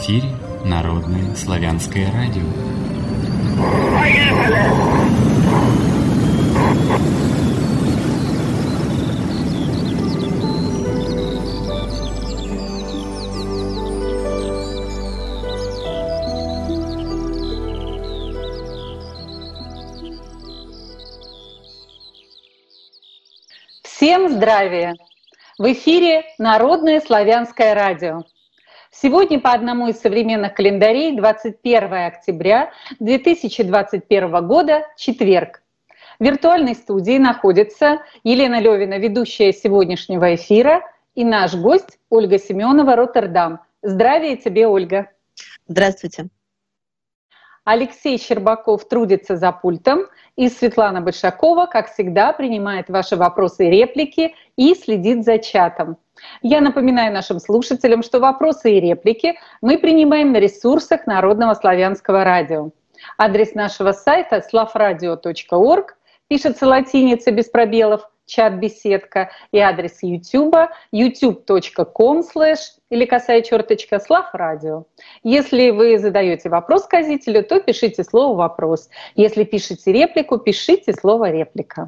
эфире Народное славянское радио. Всем здравия! В эфире Народное славянское радио. Сегодня по одному из современных календарей 21 октября 2021 года, четверг. В виртуальной студии находится Елена Левина, ведущая сегодняшнего эфира, и наш гость Ольга Семенова, Роттердам. Здравия тебе, Ольга! Здравствуйте! Алексей Щербаков трудится за пультом, и Светлана Большакова, как всегда, принимает ваши вопросы и реплики и следит за чатом. Я напоминаю нашим слушателям, что вопросы и реплики мы принимаем на ресурсах Народного славянского радио. Адрес нашего сайта slavradio.org, пишется латиница без пробелов, чат-беседка, и адрес YouTube youtube.com/ или косая черточка Slavradio. Если вы задаете вопрос сказителю, то пишите слово «вопрос». Если пишете реплику, пишите слово «реплика».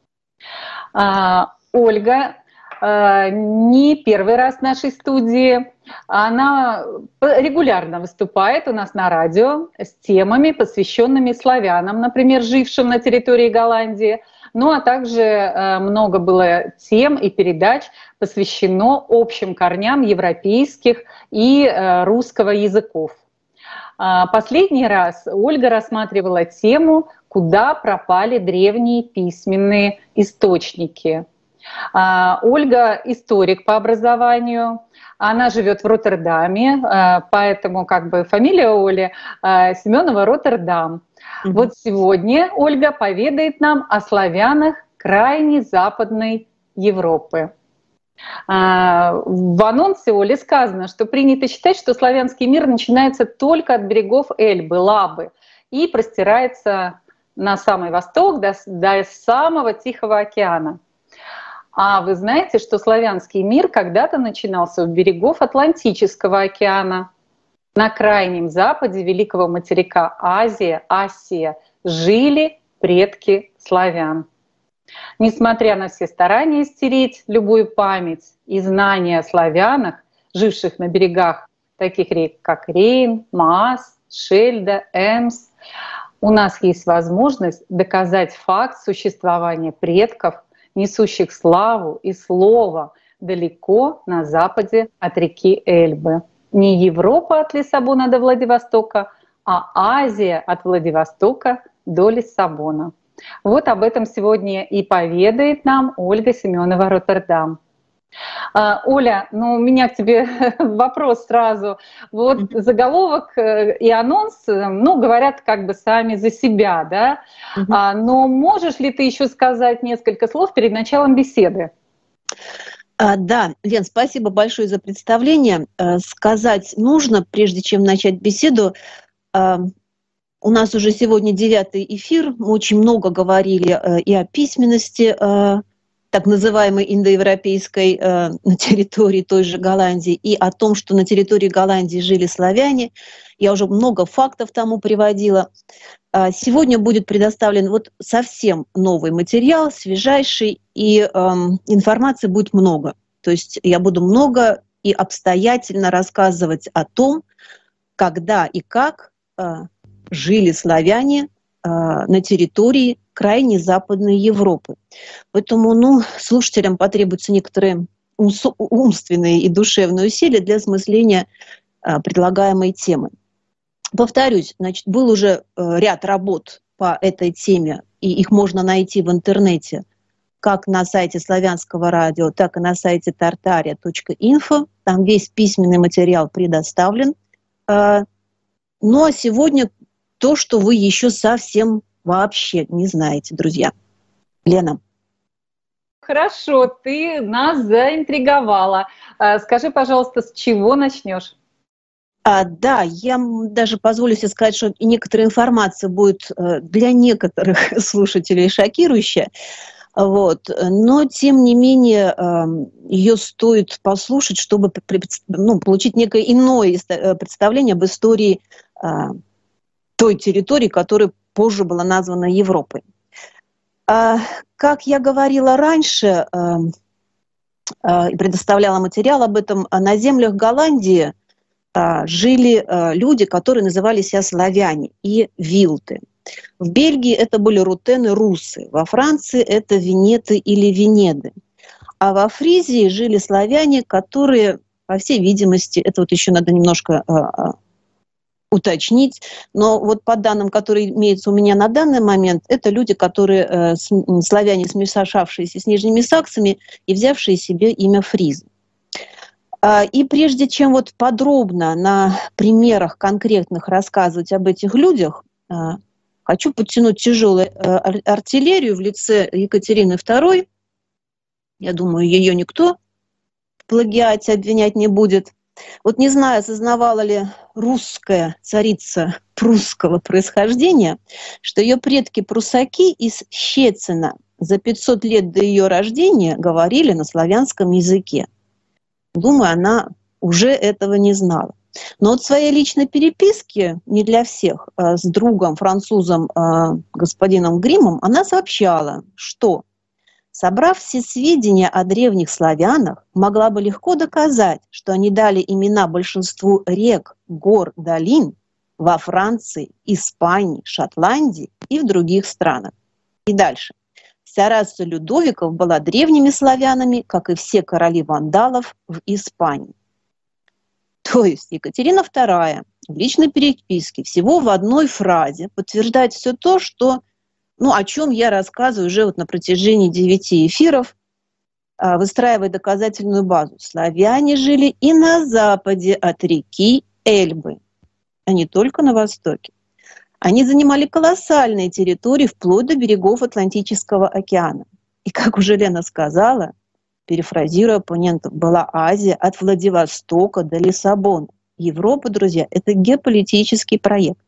Ольга не первый раз в нашей студии. Она регулярно выступает у нас на радио с темами, посвященными славянам, например, жившим на территории Голландии. Ну а также много было тем и передач посвящено общим корням европейских и русского языков. Последний раз Ольга рассматривала тему «Куда пропали древние письменные источники?». Ольга историк по образованию, она живет в Роттердаме, поэтому фамилия Оли Семенова Роттердам. Вот сегодня Ольга поведает нам о славянах крайне Западной Европы. В анонсе Оли сказано, что принято считать, что славянский мир начинается только от берегов Эльбы, Лабы, и простирается на самый восток до самого Тихого океана. А вы знаете, что славянский мир когда-то начинался у берегов Атлантического океана? На крайнем западе великого материка Асия жили предки славян. Несмотря на все старания стереть любую память и знания о славянах, живших на берегах таких рек, как Рейн, Маас, Шельда, Эмс, у нас есть возможность доказать факт существования предков, несущих славу и слово далеко на западе от реки Эльбы. Не Европа от Лиссабона до Владивостока, а Азия от Владивостока до Лиссабона. Вот об этом сегодня и поведает нам Ольга Семенова Роттердам. Оля, у меня к тебе вопрос сразу. Вот заголовок и анонс, говорят сами за себя, да? Но можешь ли ты еще сказать несколько слов перед началом беседы? Да, Лен, спасибо большое за представление. Сказать нужно, прежде чем начать беседу. У нас уже сегодня 9-й эфир, мы очень много говорили и о письменности, так называемой индоевропейской, на территории той же Голландии, и о том, что на территории Голландии жили славяне. Я уже много фактов тому приводила. Сегодня будет предоставлен совсем новый материал, свежайший, и информации будет много. То есть я буду много и обстоятельно рассказывать о том, когда и как жили славяне на территории крайне Западной Европы. Поэтому слушателям потребуются некоторые умственные и душевные усилия для осмысления предлагаемой темы. Повторюсь, был уже ряд работ по этой теме, и их можно найти в интернете как на сайте Славянского радио, так и на сайте tartaria.info. Там весь письменный материал предоставлен. А сегодня то, что вы еще совсем вообще не знаете, друзья. Лена. Хорошо, ты нас заинтриговала. Скажи, пожалуйста, с чего начнешь? Да, я даже позволю себе сказать, что некоторая информация будет для некоторых слушателей шокирующая. Вот. Но, тем не менее, ее стоит послушать, чтобы получить некое иное представление об истории той территории, которая позже была названа Европой. Как я говорила раньше, предоставляла материал об этом, на землях Голландии жили люди, которые называли себя славяне и вилты. В Бельгии это были рутены, русы. Во Франции это венеты или венеды. А во Фризии жили славяне, которые, по всей видимости, это вот еще надо немножко уточнить, но вот по данным, которые имеются у меня на данный момент, это люди, которые славяне, смешавшиеся с нижними саксами и взявшие себе имя фризы. И прежде чем вот подробно на примерах конкретных рассказывать об этих людях, хочу подтянуть тяжелую артиллерию в лице Екатерины II. Я думаю, ее никто в плагиате обвинять не будет. Вот не знаю, осознавала ли русская царица прусского происхождения, что ее предки-прусаки из Щецина за 500 лет до ее рождения говорили на славянском языке. Думаю, она уже этого не знала. Но вот в своей личной переписке, не для всех, с другом, французом, господином Гриммом, она сообщала, что, собрав все сведения о древних славянах, могла бы легко доказать, что они дали имена большинству рек, гор, долин во Франции, Испании, Шотландии и в других странах. И дальше. Вся раса Людовиков была древними славянами, как и все короли вандалов в Испании. То есть Екатерина II в личной переписке всего в одной фразе подтверждает все то, что, о чем я рассказываю уже вот на протяжении 9 эфиров, выстраивая доказательную базу. Славяне жили и на западе от реки Эльбы, а не только на востоке. Они занимали колоссальные территории вплоть до берегов Атлантического океана. И, как уже Лена сказала, перефразируя оппонентов, была Азия от Владивостока до Лиссабона. Европа, друзья, это геополитический проект.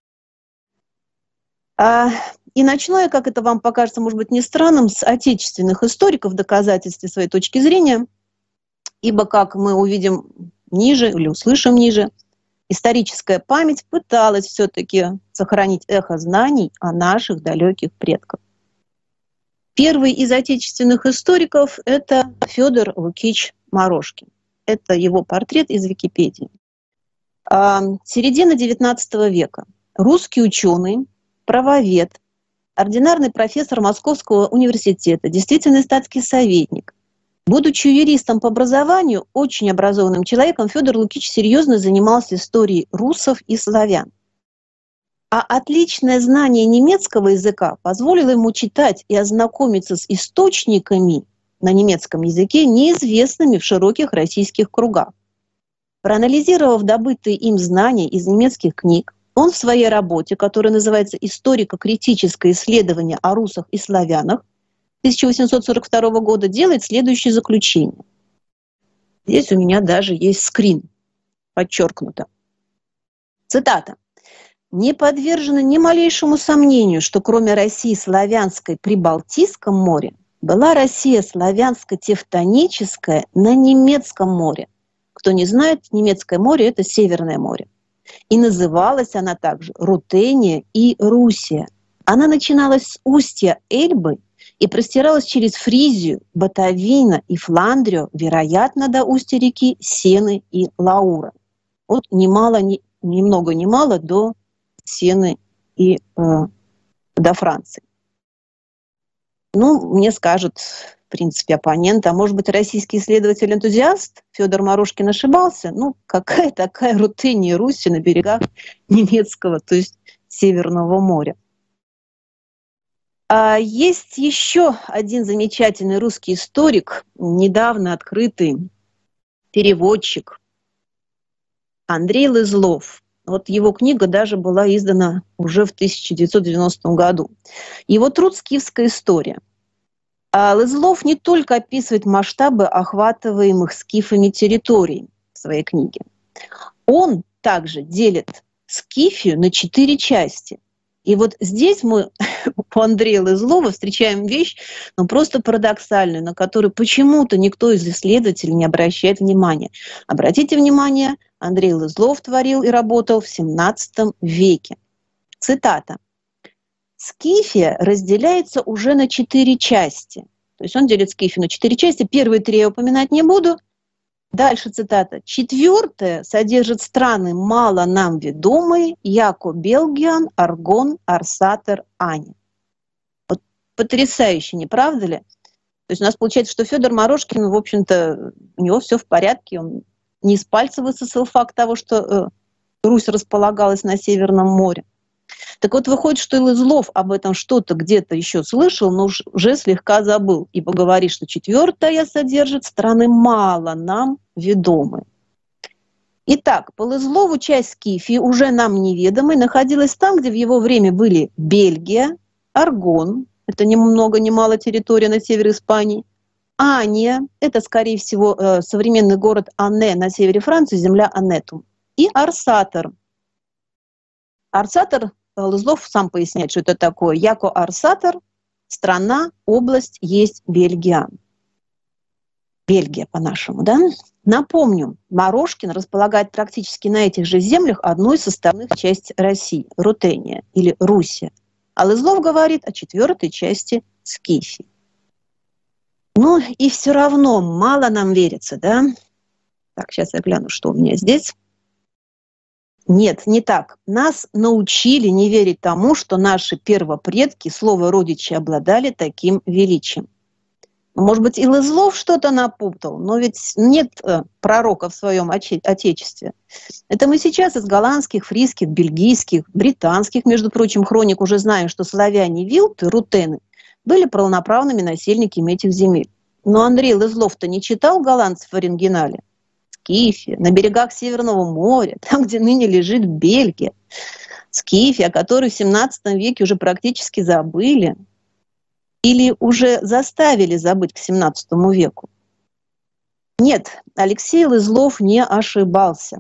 И начну я, как это вам покажется, может быть, не странным, с отечественных историков в доказательстве своей точки зрения, ибо, как мы увидим ниже или услышим ниже, историческая память пыталась все-таки сохранить эхо знаний о наших далеких предках. Первый из отечественных историков – это Федор Лукич Морошкин. Это его портрет из Википедии. Середина XIX века. Русский ученый, правовед, ординарный профессор Московского университета, действительный статский советник. Будучи юристом по образованию, очень образованным человеком, Федор Лукич серьезно занимался историей русов и славян. А отличное знание немецкого языка позволило ему читать и ознакомиться с источниками на немецком языке, неизвестными в широких российских кругах. Проанализировав добытые им знания из немецких книг, он в своей работе, которая называется «Историко-критическое исследование о русах и славянах» 1842 года, делает следующее заключение. Здесь у меня даже есть скрин, подчеркнуто. Цитата. «Не подвержено ни малейшему сомнению, что кроме России славянской при Балтийском море была Россия славянско-тевтоническая на Немецком море. Кто не знает, Немецкое море – это Северное море. И называлась она также Рутения и Русия. Она начиналась с устья Эльбы и простиралась через Фризию, Батавино и Фландрию, вероятно, до устья реки Сены и Лаура». Вот ни много ни мало до Сены и до Франции. Мне скажут, в принципе, оппонент, а может быть, российский исследователь-энтузиаст Федор Морошкин ошибался? Какая такая Рутения и Руси на берегах немецкого, то есть Северного моря? Есть еще один замечательный русский историк, недавно открытый переводчик Андрей Лызлов. Вот его книга даже была издана уже в 1990 году. Его труд «Скифская история». Лызлов не только описывает масштабы охватываемых скифами территорий в своей книге. Он также делит Скифию на 4 части. И вот здесь мы у Андрея Лызлова встречаем вещь, ну, просто парадоксальную, на которую почему-то никто из исследователей не обращает внимания. Обратите внимание, Андрей Лызлов творил и работал в XVII веке. Цитата. «Скифия разделяется уже на 4 части». То есть он делит Скифию на 4 части. Первые 3 я упоминать не буду. Дальше цитата. «4 содержит страны мало нам ведомые, яко Белгиан, Аргон, Арсатер, Ани». Вот потрясающе, не правда ли? То есть у нас получается, что Федор Морошкин, в общем-то, у него все в порядке, он не из пальца высосал факт того, что Русь располагалась на Северном море. Так вот, выходит, что и Лызлов об этом что-то где-то еще слышал, но уже слегка забыл, ибо говорит, что 4 содержит страны мало нам ведомы. Итак, по Лызлову часть Скифии, уже нам неведомой, находилась там, где в его время были Бельгия, Аргон, это ни много ни мало территория на севере Испании, Ания, это, скорее всего, современный город Анне на севере Франции, земля Анетум, и Арсатер. Арсатер, Лызлов сам поясняет, что это такое. Яко Арсатер, страна, область есть Бельгия. Бельгия по-нашему, да? Напомню, Морошкин располагает практически на этих же землях одну из составных частей России, Рутения или Руси. А Лызлов говорит о 4 части Скифии. Ну и все равно мало нам верится, да? Так, сейчас я гляну, что у меня здесь. Нет, не так. Нас научили не верить тому, что наши первопредки, слово родичи, обладали таким величием. Может быть, и Лызлов что-то напутал, но ведь нет пророка в своем отечестве. Это мы сейчас из голландских, фриских, бельгийских, британских, между прочим, хроник уже знаем, что славяне вилты, рутены, были полноправными насельниками этих земель. Но Андрей Лызлов-то не читал голландцев в оригинале. Скифия, на берегах Северного моря, там, где ныне лежит Бельгия. Скифия, о которой в XVII веке уже практически забыли. Или уже заставили забыть к XVII веку. Нет, Алексей Лызлов не ошибался.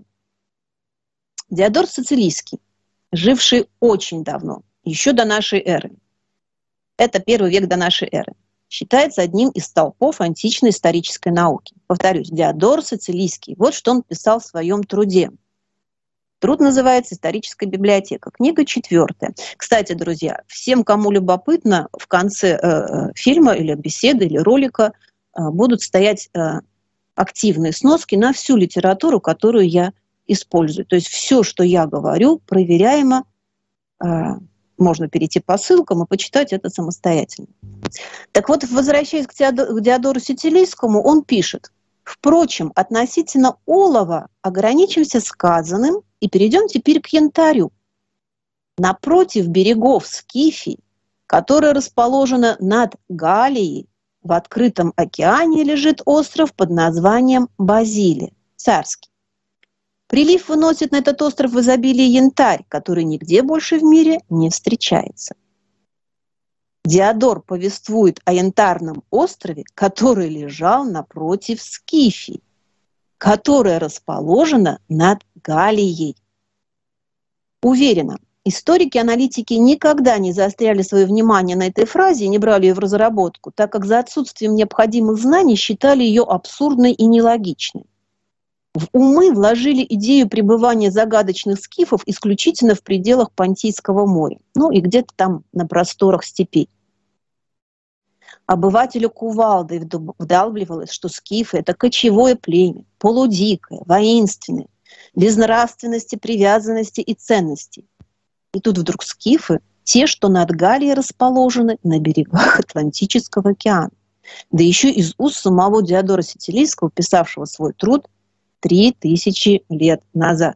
Диодор Сицилийский, живший очень давно, еще до нашей эры, это 1 век до нашей эры, считается одним из столпов античной исторической науки. Повторюсь, Диодор Сицилийский. Вот что он писал в своем труде. Труд называется «Историческая библиотека». Книга 4. Кстати, друзья, всем, кому любопытно, в конце фильма или беседы, или ролика будут стоять активные сноски на всю литературу, которую я использую. То есть все, что я говорю, проверяемо. Можно перейти по ссылкам и почитать это самостоятельно. Так вот, возвращаясь к Диодору Сицилийскому, он пишет: «Впрочем, относительно олова ограничимся сказанным и перейдем теперь к янтарю. Напротив берегов Скифии, которая расположена над Галией, в открытом океане лежит остров под названием Базилия, царский. Прилив выносит на этот остров в изобилии янтарь, который нигде больше в мире не встречается. Диодор повествует о янтарном острове, который лежал напротив Скифии, которая расположена над Галией. Уверена, историки-аналитики никогда не заостряли свое внимание на этой фразе и не брали ее в разработку, так как за отсутствием необходимых знаний считали ее абсурдной и нелогичной. В умы вложили идею пребывания загадочных скифов исключительно в пределах Понтийского моря, ну и где-то там на просторах степей. Обывателю кувалдой вдалбливалось, что скифы – это кочевое племя, полудикое, воинственное, без нравственности, привязанности и ценностей. И тут вдруг скифы – те, что над Галией расположены на берегах Атлантического океана. Да еще из уст самого Диодора Сицилийского, писавшего свой труд 3000 лет назад.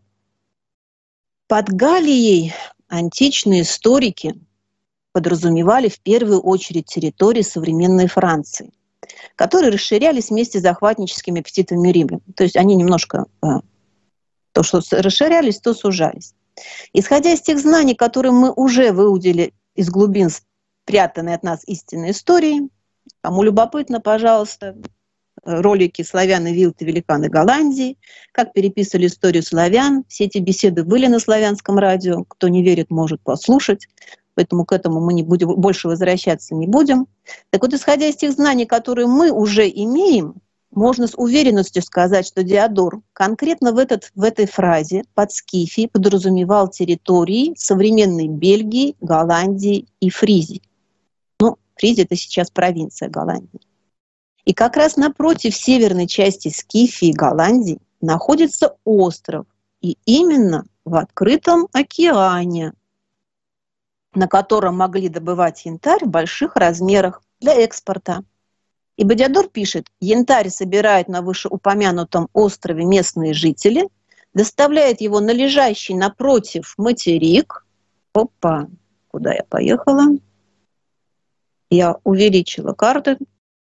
Под Галией античные историки подразумевали в первую очередь территории современной Франции, которые расширялись вместе с захватническими аппетитами римлян. То есть они немножко то, что расширялись, то сужались. Исходя из тех знаний, которые мы уже выудили из глубин спрятанной от нас истинной истории, кому любопытно, пожалуйста, ролики «Славяне, вилты, великаны Голландии», как переписывали историю славян. Все эти беседы были на славянском радио. Кто не верит, может послушать. Поэтому к этому мы не будем, больше возвращаться не будем. Так вот, исходя из тех знаний, которые мы уже имеем, можно с уверенностью сказать, что Диодор конкретно в этой фразе под Скифией подразумевал территории современной Бельгии, Голландии и Фризии. Ну, Фризия — это сейчас провинция Голландии. И как раз напротив северной части Скифии, Голландии, находится остров. И именно в открытом океане, на котором могли добывать янтарь в больших размерах для экспорта. И Диодор пишет: янтарь собирают на вышеупомянутом острове местные жители, доставляют его на лежащий напротив материк. Опа, куда я поехала? Я увеличила карту.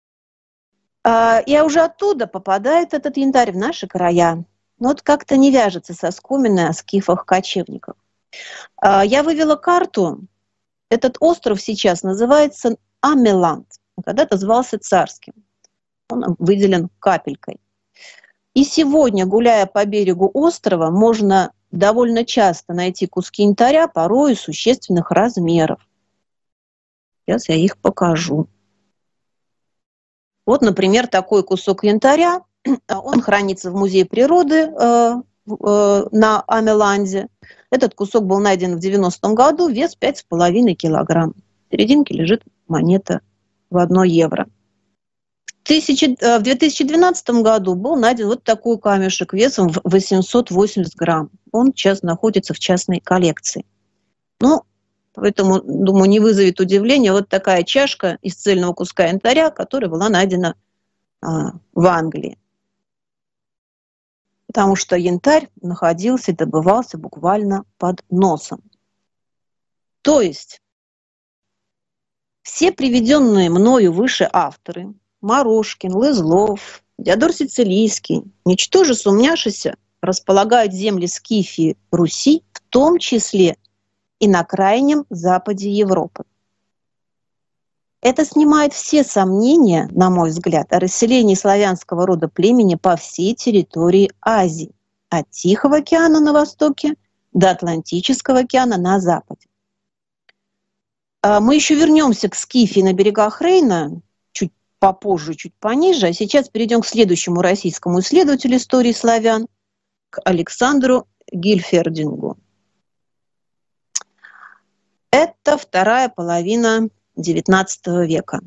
И уже оттуда попадает этот янтарь в наши края. Но вот как-то не вяжется со скуминой о скифах-кочевниках. Я вывела карту. Этот остров сейчас называется Амеланд. Когда-то звался Царским. Он выделен капелькой. И сегодня, гуляя по берегу острова, можно довольно часто найти куски янтаря, порой существенных размеров. Сейчас я их покажу. Вот, например, такой кусок янтаря. Он хранится в Музее природы на Амеланде. Этот кусок был найден в 90-м году, вес 5,5 килограмм. В серединке лежит монета в 1 евро. В 2012 году был найден вот такой камешек весом в 880 грамм. Он сейчас находится в частной коллекции. Ну, поэтому, думаю, не вызовет удивления вот такая чашка из цельного куска янтаря, которая была найдена в Англии. Потому что янтарь находился и добывался буквально под носом. То есть все приведенные мною выше авторы — Морошкин, Лызлов, Диодор Сицилийский, ничтоже сумняшися, располагают земли Скифии, Руси, в том числе и на крайнем западе Европы. Это снимает все сомнения, на мой взгляд, о расселении славянского рода племени по всей территории Азии, от Тихого океана на востоке до Атлантического океана на западе. Мы еще вернемся к Скифии на берегах Рейна чуть попозже, чуть пониже, а сейчас перейдем к следующему российскому исследователю истории славян, к Александру Гильфердингу. Это вторая половина XIX века.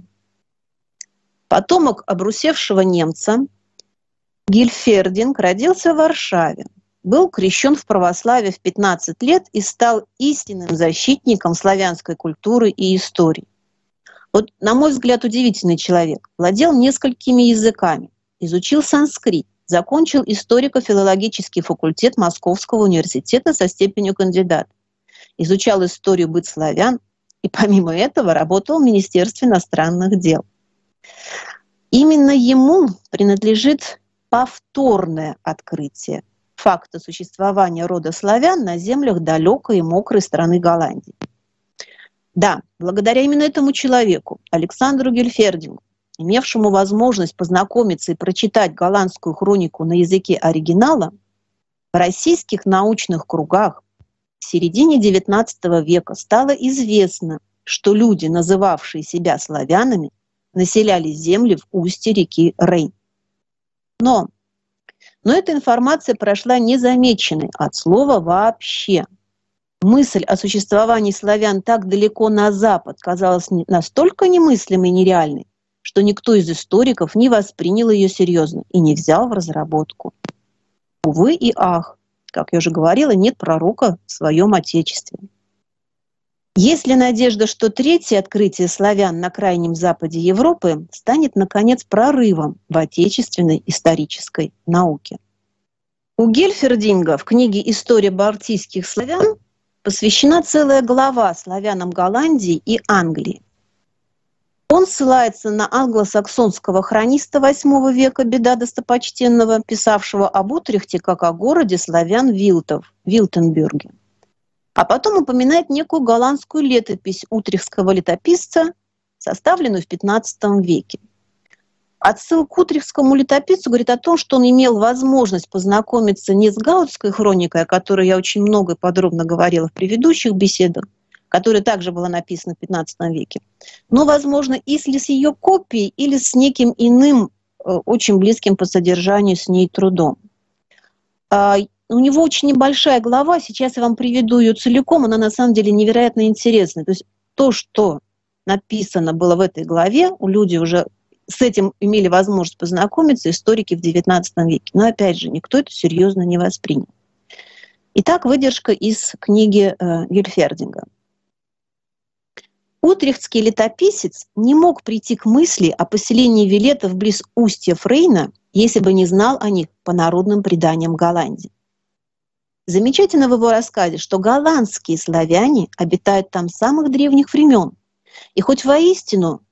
Потомок обрусевшего немца, Гильфердинг родился в Варшаве, был крещен в православие в 15 лет и стал истинным защитником славянской культуры и истории. Вот, на мой взгляд, удивительный человек. Владел несколькими языками, изучил санскрит, закончил историко-филологический факультет Московского университета со степенью кандидата, изучал историю быт славян и, помимо этого, работал в Министерстве иностранных дел. Именно ему принадлежит повторное открытие факта существования рода славян на землях далекой и мокрой страны Голландии. Да, благодаря именно этому человеку, Александру Гильфердингу, имевшему возможность познакомиться и прочитать голландскую хронику на языке оригинала, в российских научных кругах в середине XIX века стало известно, что люди, называвшие себя славянами, населяли земли в устье реки Рейн. Но эта информация прошла незамеченной от слова вообще. Мысль о существовании славян так далеко на запад казалась настолько немыслимой и нереальной, что никто из историков не воспринял ее серьезно и не взял в разработку. Увы и ах, как я уже говорила, нет пророка в своем отечестве. Есть ли надежда, что третье открытие славян на крайнем западе Европы станет, наконец, прорывом в отечественной исторической науке? У Гильфердинга в книге «История балтийских славян» посвящена целая глава славянам Голландии и Англии. Он ссылается на англосаксонского хрониста VIII века Беда Достопочтенного, писавшего об Утрехте как о городе славян-вилтов, Вилтенбюрге. А потом упоминает некую голландскую летопись утрехтского летописца, составленную в XV веке. Отсылка к утрехтскому летописцу говорит о том, что он имел возможность познакомиться не с гаутской хроникой, о которой я очень много и подробно говорила в предыдущих беседах, которая также была написана в XV веке, но, возможно, если с ее копией или с неким иным, очень близким по содержанию с ней трудом. У него очень небольшая глава, сейчас я вам приведу ее целиком, она на самом деле невероятно интересная. То есть то, что написано было в этой главе, люди уже с этим имели возможность познакомиться, историки в XIX веке. Но опять же, никто это серьезно не воспринял. Итак, выдержка из книги Гильфердинга. Утрехтский летописец не мог прийти к мысли о поселении вилетов близ устья Рейна, если бы не знал о них по народным преданиям Голландии. Замечательно в его рассказе, что голландские славяне обитают там с самых древних времен, и хоть воинственны,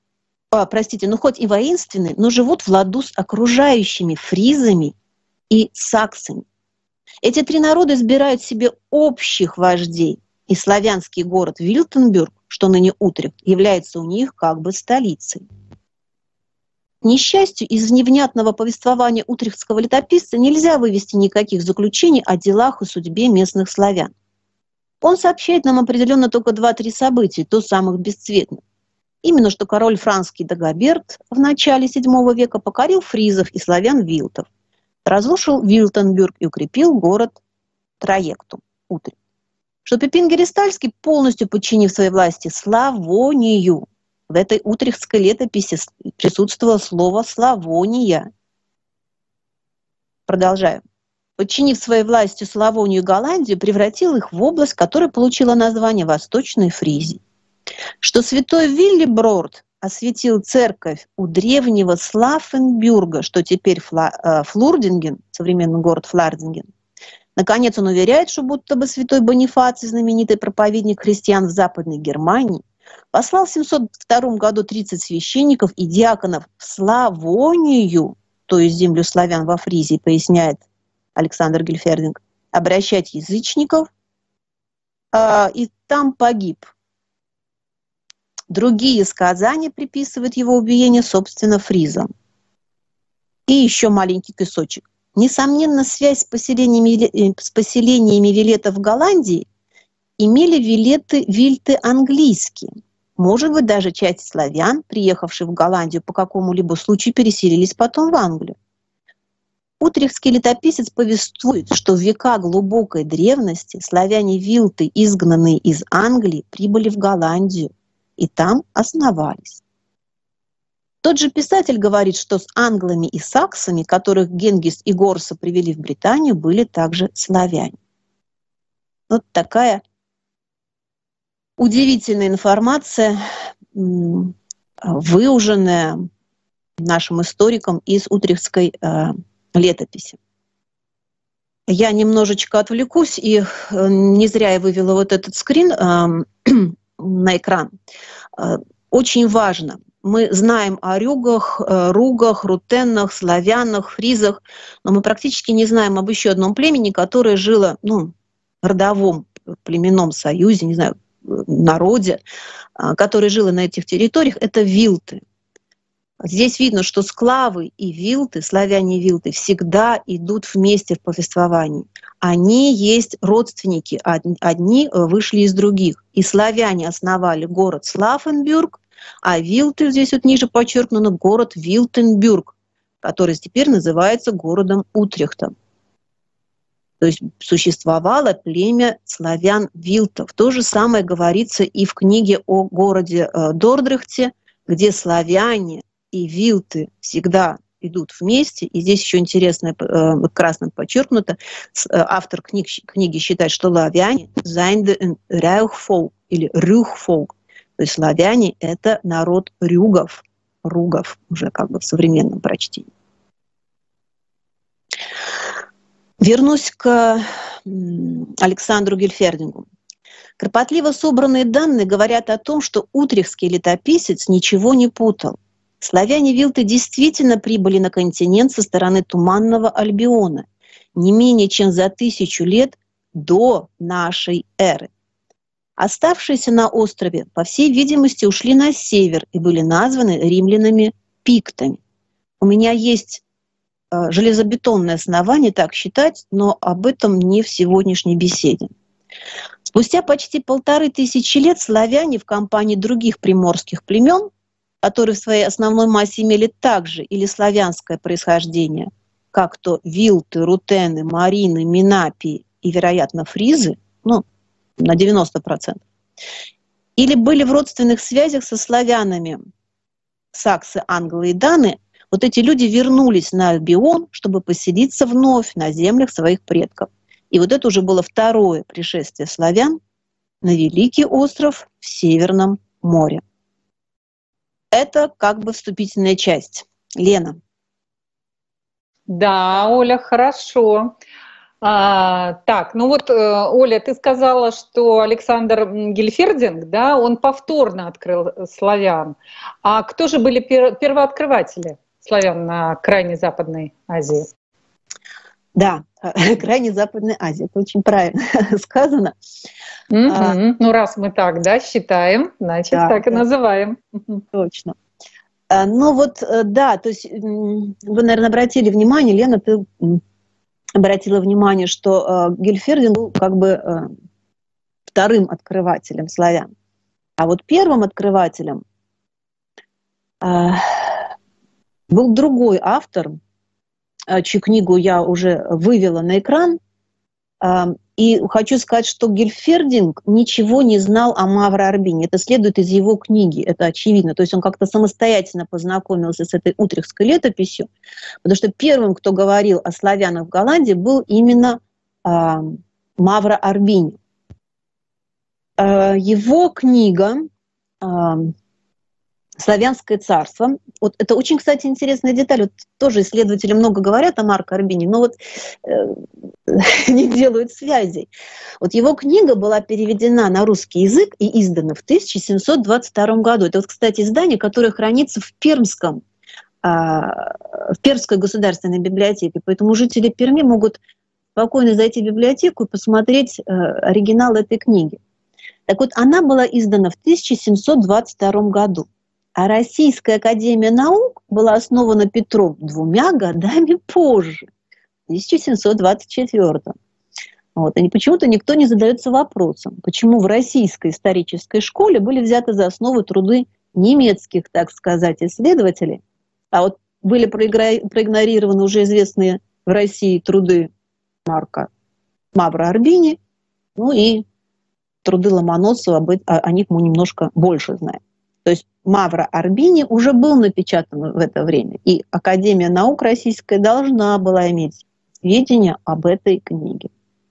но живут в ладу с окружающими фризами и саксами. Эти три народа избирают себе общих вождей, и славянский город Вильтенбюрг, что ныне Утрехт, является у них как бы столицей. К несчастью, из невнятного повествования утрехтского летописца нельзя вывести никаких заключений о делах и судьбе местных славян. Он сообщает нам определенно только 2-3 события, то самых бесцветных. Именно что король франкский Дагоберт в начале VII века покорил фризов и славян-вилтов, разрушил Вильтенбюрг и укрепил город Троектум, Утрехт. Что Пипин Геристальский, полностью подчинив своей власти Славонию, в этой утрехтской летописи присутствовало слово «Славония». Продолжаем. Подчинив своей властью Славонию и Голландию, превратил их в область, которая получила название Восточной Фризии. Что святой Виллиброрд осветил церковь у древнего Слафенбюрга, что теперь Флурдинген, современный город Флардинген. Наконец он уверяет, что будто бы святой Бонифаций, знаменитый проповедник христиан в Западной Германии, послал в 702 году 30 священников и диаконов в Славонию, то есть землю славян во Фризии, поясняет Александр Гильфердинг, обращать язычников, и там погиб. Другие сказания приписывают его убиение, собственно, фризам. И еще маленький кусочек. Несомненно, связь с поселениями вилетов в Голландии имели вильты английские. Может быть, даже часть славян, приехавших в Голландию по какому-либо случаю, переселились потом в Англию. Утрехтский летописец повествует, что в века глубокой древности славяне-вилты, изгнанные из Англии, прибыли в Голландию и там основались. Тот же писатель говорит, что с англами и саксами, которых Генгис и Горса привели в Британию, были также славяне. Вот такая удивительная информация, выуженная нашим историком из утрехтской летописи. Я немножечко отвлекусь, и не зря я вывела вот этот скрин на экран. Очень важно. Мы знаем о рюгах, ругах, рутеннах, славянах, фризах, но мы практически не знаем об еще одном племени, которое жило в родовом племенном союзе, не знаю, народе, которое жило на этих территориях, это вилты. Здесь видно, что склавы и вилты, славяне и вилты, всегда идут вместе в повествовании. Они есть родственники, одни вышли из других. И славяне основали город Слафенбюрг, а вилты, здесь вот ниже подчеркнуто, город Вильтенбюрг, который теперь называется городом Утрехтом. То есть существовало племя славян-вилтов. То же самое говорится и в книге о городе Дордрехте, где славяне и вилты всегда идут вместе. И здесь еще интересно, красным подчеркнуто, автор книги считает, что славяне «Зайнде Рюхфолк» или «Рюхфолк». То есть славяне – это народ рюгов, ругов, уже как бы в современном прочтении. Вернусь к Александру Гильфердингу. Кропотливо собранные данные говорят о том, что утрехтский летописец ничего не путал. Славяне-вилты действительно прибыли на континент со стороны Туманного Альбиона не менее чем за 1000 лет до нашей эры. Оставшиеся на острове, по всей видимости, ушли на север и были названы римлянами пиктами. У меня есть железобетонное основание так считать, но об этом не в сегодняшней беседе. Спустя почти 1500 лет славяне в компании других приморских племен, которые в своей основной массе имели также или славянское происхождение, как то вилты, рутены, марины, минапии и, вероятно, фризы, ну, на 90%, или были в родственных связях со славянами, саксы, англы и даны, вот эти люди вернулись на Альбион, чтобы поселиться вновь на землях своих предков. И вот это уже было второе пришествие славян на Великий остров в Северном море. Это как бы вступительная часть. Лена. Да, Оля, хорошо. Так, ну вот, Оля, ты сказала, что Александр Гельфердинг, да, он повторно открыл славян. А кто же были первооткрыватели славян на крайней Западной Азии? Да, крайней Западной Азии. Это очень правильно сказано. Ну, раз мы так, да, считаем, значит, да, так и называем. Точно. Ну вот, да, то есть вы, наверное, обратили внимание, Лена, ты обратила внимание, что Гельфердинг был как бы вторым открывателем славян. А вот первым открывателем был другой автор, чью книгу я уже вывела на экран. И хочу сказать, что Гельфердинг ничего не знал о Мавро Арбине. Это следует из его книги, это очевидно. То есть он как-то самостоятельно познакомился с этой утрехтской летописью, потому что первым, кто говорил о славянах в Голландии, был именно Мавро Арбини. Его книга «Славянское царство». Вот это очень, кстати, интересная деталь. Вот тоже исследователи много говорят о Марко Арбине, но вот не делают связей. Вот его книга была переведена на русский язык и издана в 1722 году. Это, вот, кстати, издание, которое хранится в Пермской государственной библиотеке. Поэтому жители Перми могут спокойно зайти в библиотеку и посмотреть оригинал этой книги. Так вот, она была издана в 1722 году. А Российская академия наук была основана Петром 2 годами позже, в 1724. Вот. И почему-то никто не задается вопросом, почему в российской исторической школе были взяты за основу труды немецких, так сказать, исследователей, а вот были проигнорированы уже известные в России труды Мавро Арбини, ну и труды Ломоносова, о них мы немножко больше знаем. То есть Мавро Арбини уже был напечатан в это время, и Академия наук российская должна была иметь сведения об этой книге.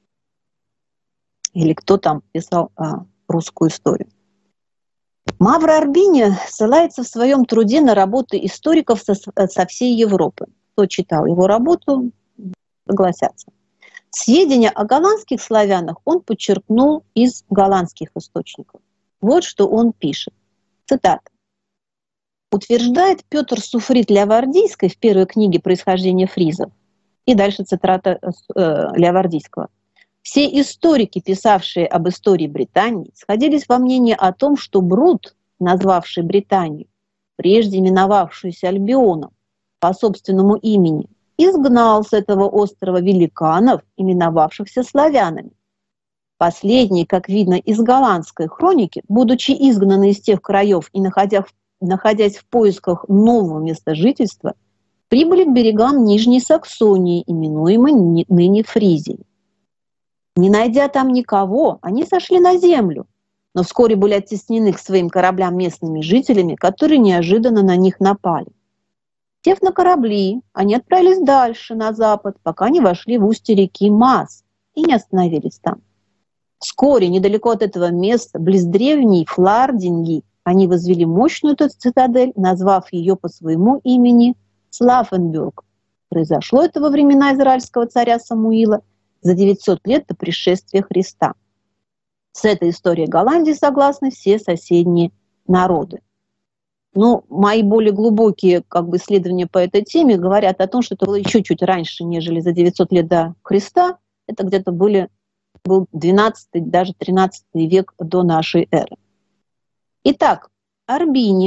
Или кто там писал русскую историю. Мавро Арбини ссылается в своем труде на работы историков со всей Европы. Кто читал его работу, согласятся. Сведения о голландских славянах он подчеркнул из голландских источников. Вот что он пишет. Цитата. Утверждает Петр Суфрит Леовардийский в первой книге «Происхождение фризов». И дальше цитата Леовардийского. Все историки, писавшие об истории Британии, сходились во мнении о том, что Брут, назвавший Британию, прежде именовавшуюся Альбионом, по собственному имени, изгнал с этого острова великанов, именовавшихся славянами. Последние, как видно из голландской хроники, будучи изгнаны из тех краев и находясь в поисках нового места жительства, прибыли к берегам Нижней Саксонии, именуемой ныне Фризией. Не найдя там никого, они сошли на землю, но вскоре были оттеснены к своим кораблям местными жителями, которые неожиданно на них напали. Сев на корабли, они отправились дальше, на запад, пока не вошли в устье реки Мас и не остановились там. Вскоре, недалеко от этого места, близ древней Флардинги, они возвели мощную цитадель, назвав ее по своему имени Слафенбюрг. Произошло это во времена израильского царя Самуила за 900 лет до пришествия Христа. С этой историей Голландии согласны все соседние народы. Но мои более глубокие исследования по этой теме говорят о том, что это было еще чуть раньше, нежели за 900 лет до Христа. Это где-то был 12, даже 13 век до нашей эры. Итак, Арбини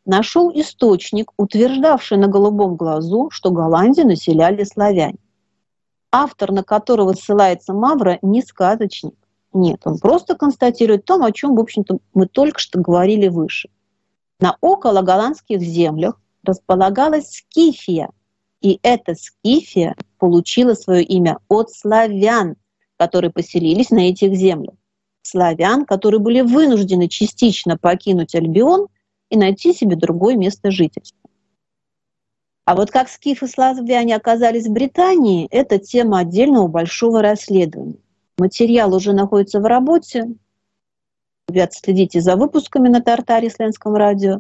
нашел источник, утверждавший на голубом глазу, что Голландию населяли славяне. Автор, на которого ссылается Мавра, не сказочник. Нет, он просто констатирует то, о чем, в общем-то, мы только что говорили выше. На около голландских землях располагалась Скифия, и эта Скифия получила свое имя от славян, которые поселились на этих землях. Славян, которые были вынуждены частично покинуть Альбион и найти себе другое место жительства. А вот как скифы и славяне оказались в Британии, это тема отдельного большого расследования. Материал уже находится в работе. Ребята, следите за выпусками на Тартаре Исламском радио.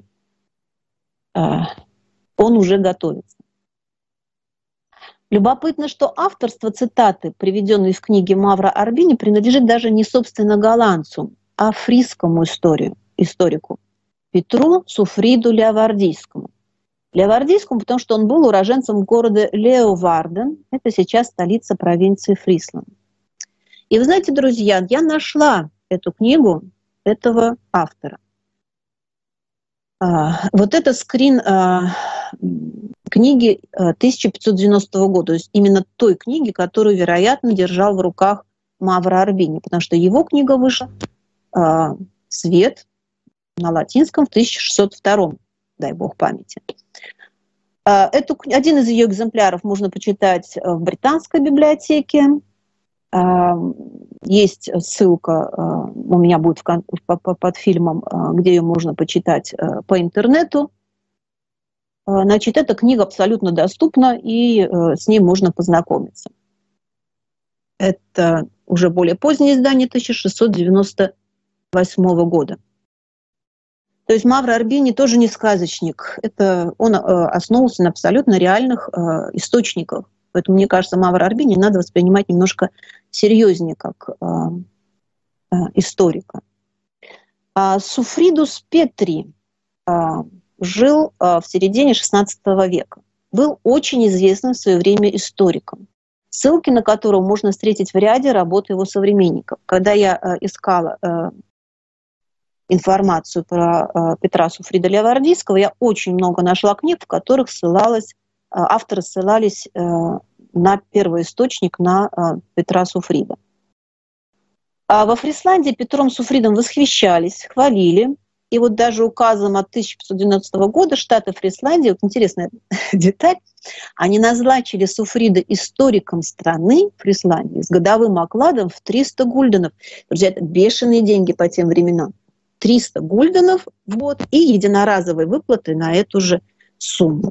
Он уже готовится. Любопытно, что авторство цитаты, приведенной в книге Мавра Арбини, принадлежит даже не собственно голландцу, а фрискому историку Петру Суфриду Леовардийскому. Леовардийскому, потому что он был уроженцем города Леоварден, это сейчас столица провинции Фрисланд. И вы знаете, друзья, я нашла эту книгу этого автора. Вот это скрин книги 1590 года, то есть именно той книги, которую, вероятно, держал в руках Мавра Арбини, потому что его книга вышла «Свет» на латинском в 1602, дай бог памяти. Один из ее экземпляров можно почитать в британской библиотеке. Есть ссылка, у меня будет под фильмом, где ее можно почитать по интернету. Значит, эта книга абсолютно доступна, и с ней можно познакомиться. Это уже более позднее издание 1698 года. То есть Мавра Арбини тоже не сказочник. Он основывался на абсолютно реальных источниках. Поэтому, мне кажется, Мавра Арбини надо воспринимать немножко серьезнее, как историка. Суфридус Петри жил в середине XVI века. Был очень известным в свое время историком, ссылки на которого можно встретить в ряде работ его современников. Когда я искала информацию про Петра Суфрида Леовардийского, я очень много нашла книг, в которых авторы ссылались на первоисточник, на Петра Суфрида. Во Фрисландии Петром Суфридом восхищались, хвалили. И вот даже указом от 1590 года штата Фрисландии, вот интересная деталь, они назначили Суфрида историком страны Фрисландии с годовым окладом в 300 гульденов. Друзья, это бешеные деньги по тем временам. 300 гульденов в год и единоразовые выплаты на эту же сумму.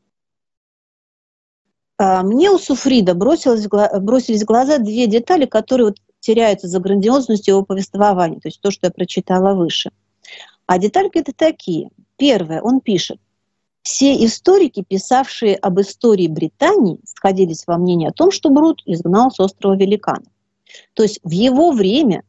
Мне у Суфрида бросились в глаза две детали, которые вот теряются за грандиозностью его повествования, то есть то, что я прочитала выше. А детальки это такие. Первое, он пишет: все историки, писавшие об истории Британии, сходились во мнении о том, что Брут изгнал с острова Великанов. То есть в его время,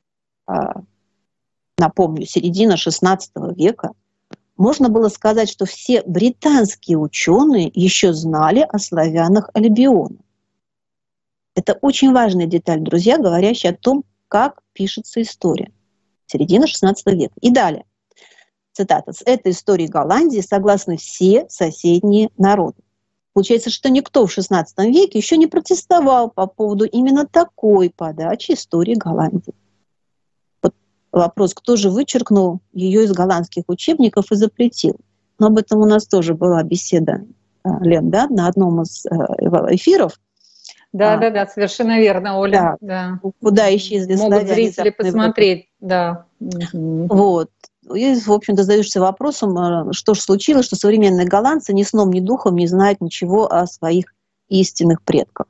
напомню, середина XVI века, можно было сказать, что все британские ученые еще знали о славянах Альбиона. Это очень важная деталь, друзья, говорящая о том, как пишется история. Середина XVI века. И далее, цитата: «С этой историей Голландии согласны все соседние народы». Получается, что никто в XVI веке еще не протестовал по поводу именно такой подачи истории Голландии. Вот вопрос, кто же вычеркнул ее из голландских учебников и запретил? Но об этом у нас тоже была беседа, Лен, да, на одном из эфиров. Да, совершенно верно, Оля. Да. Куда исчезли славяне? Могут зрители посмотреть, да. Вот. И, в общем-то, задаешься вопросом, что же случилось, что современные голландцы ни сном, ни духом не знают ничего о своих истинных предках.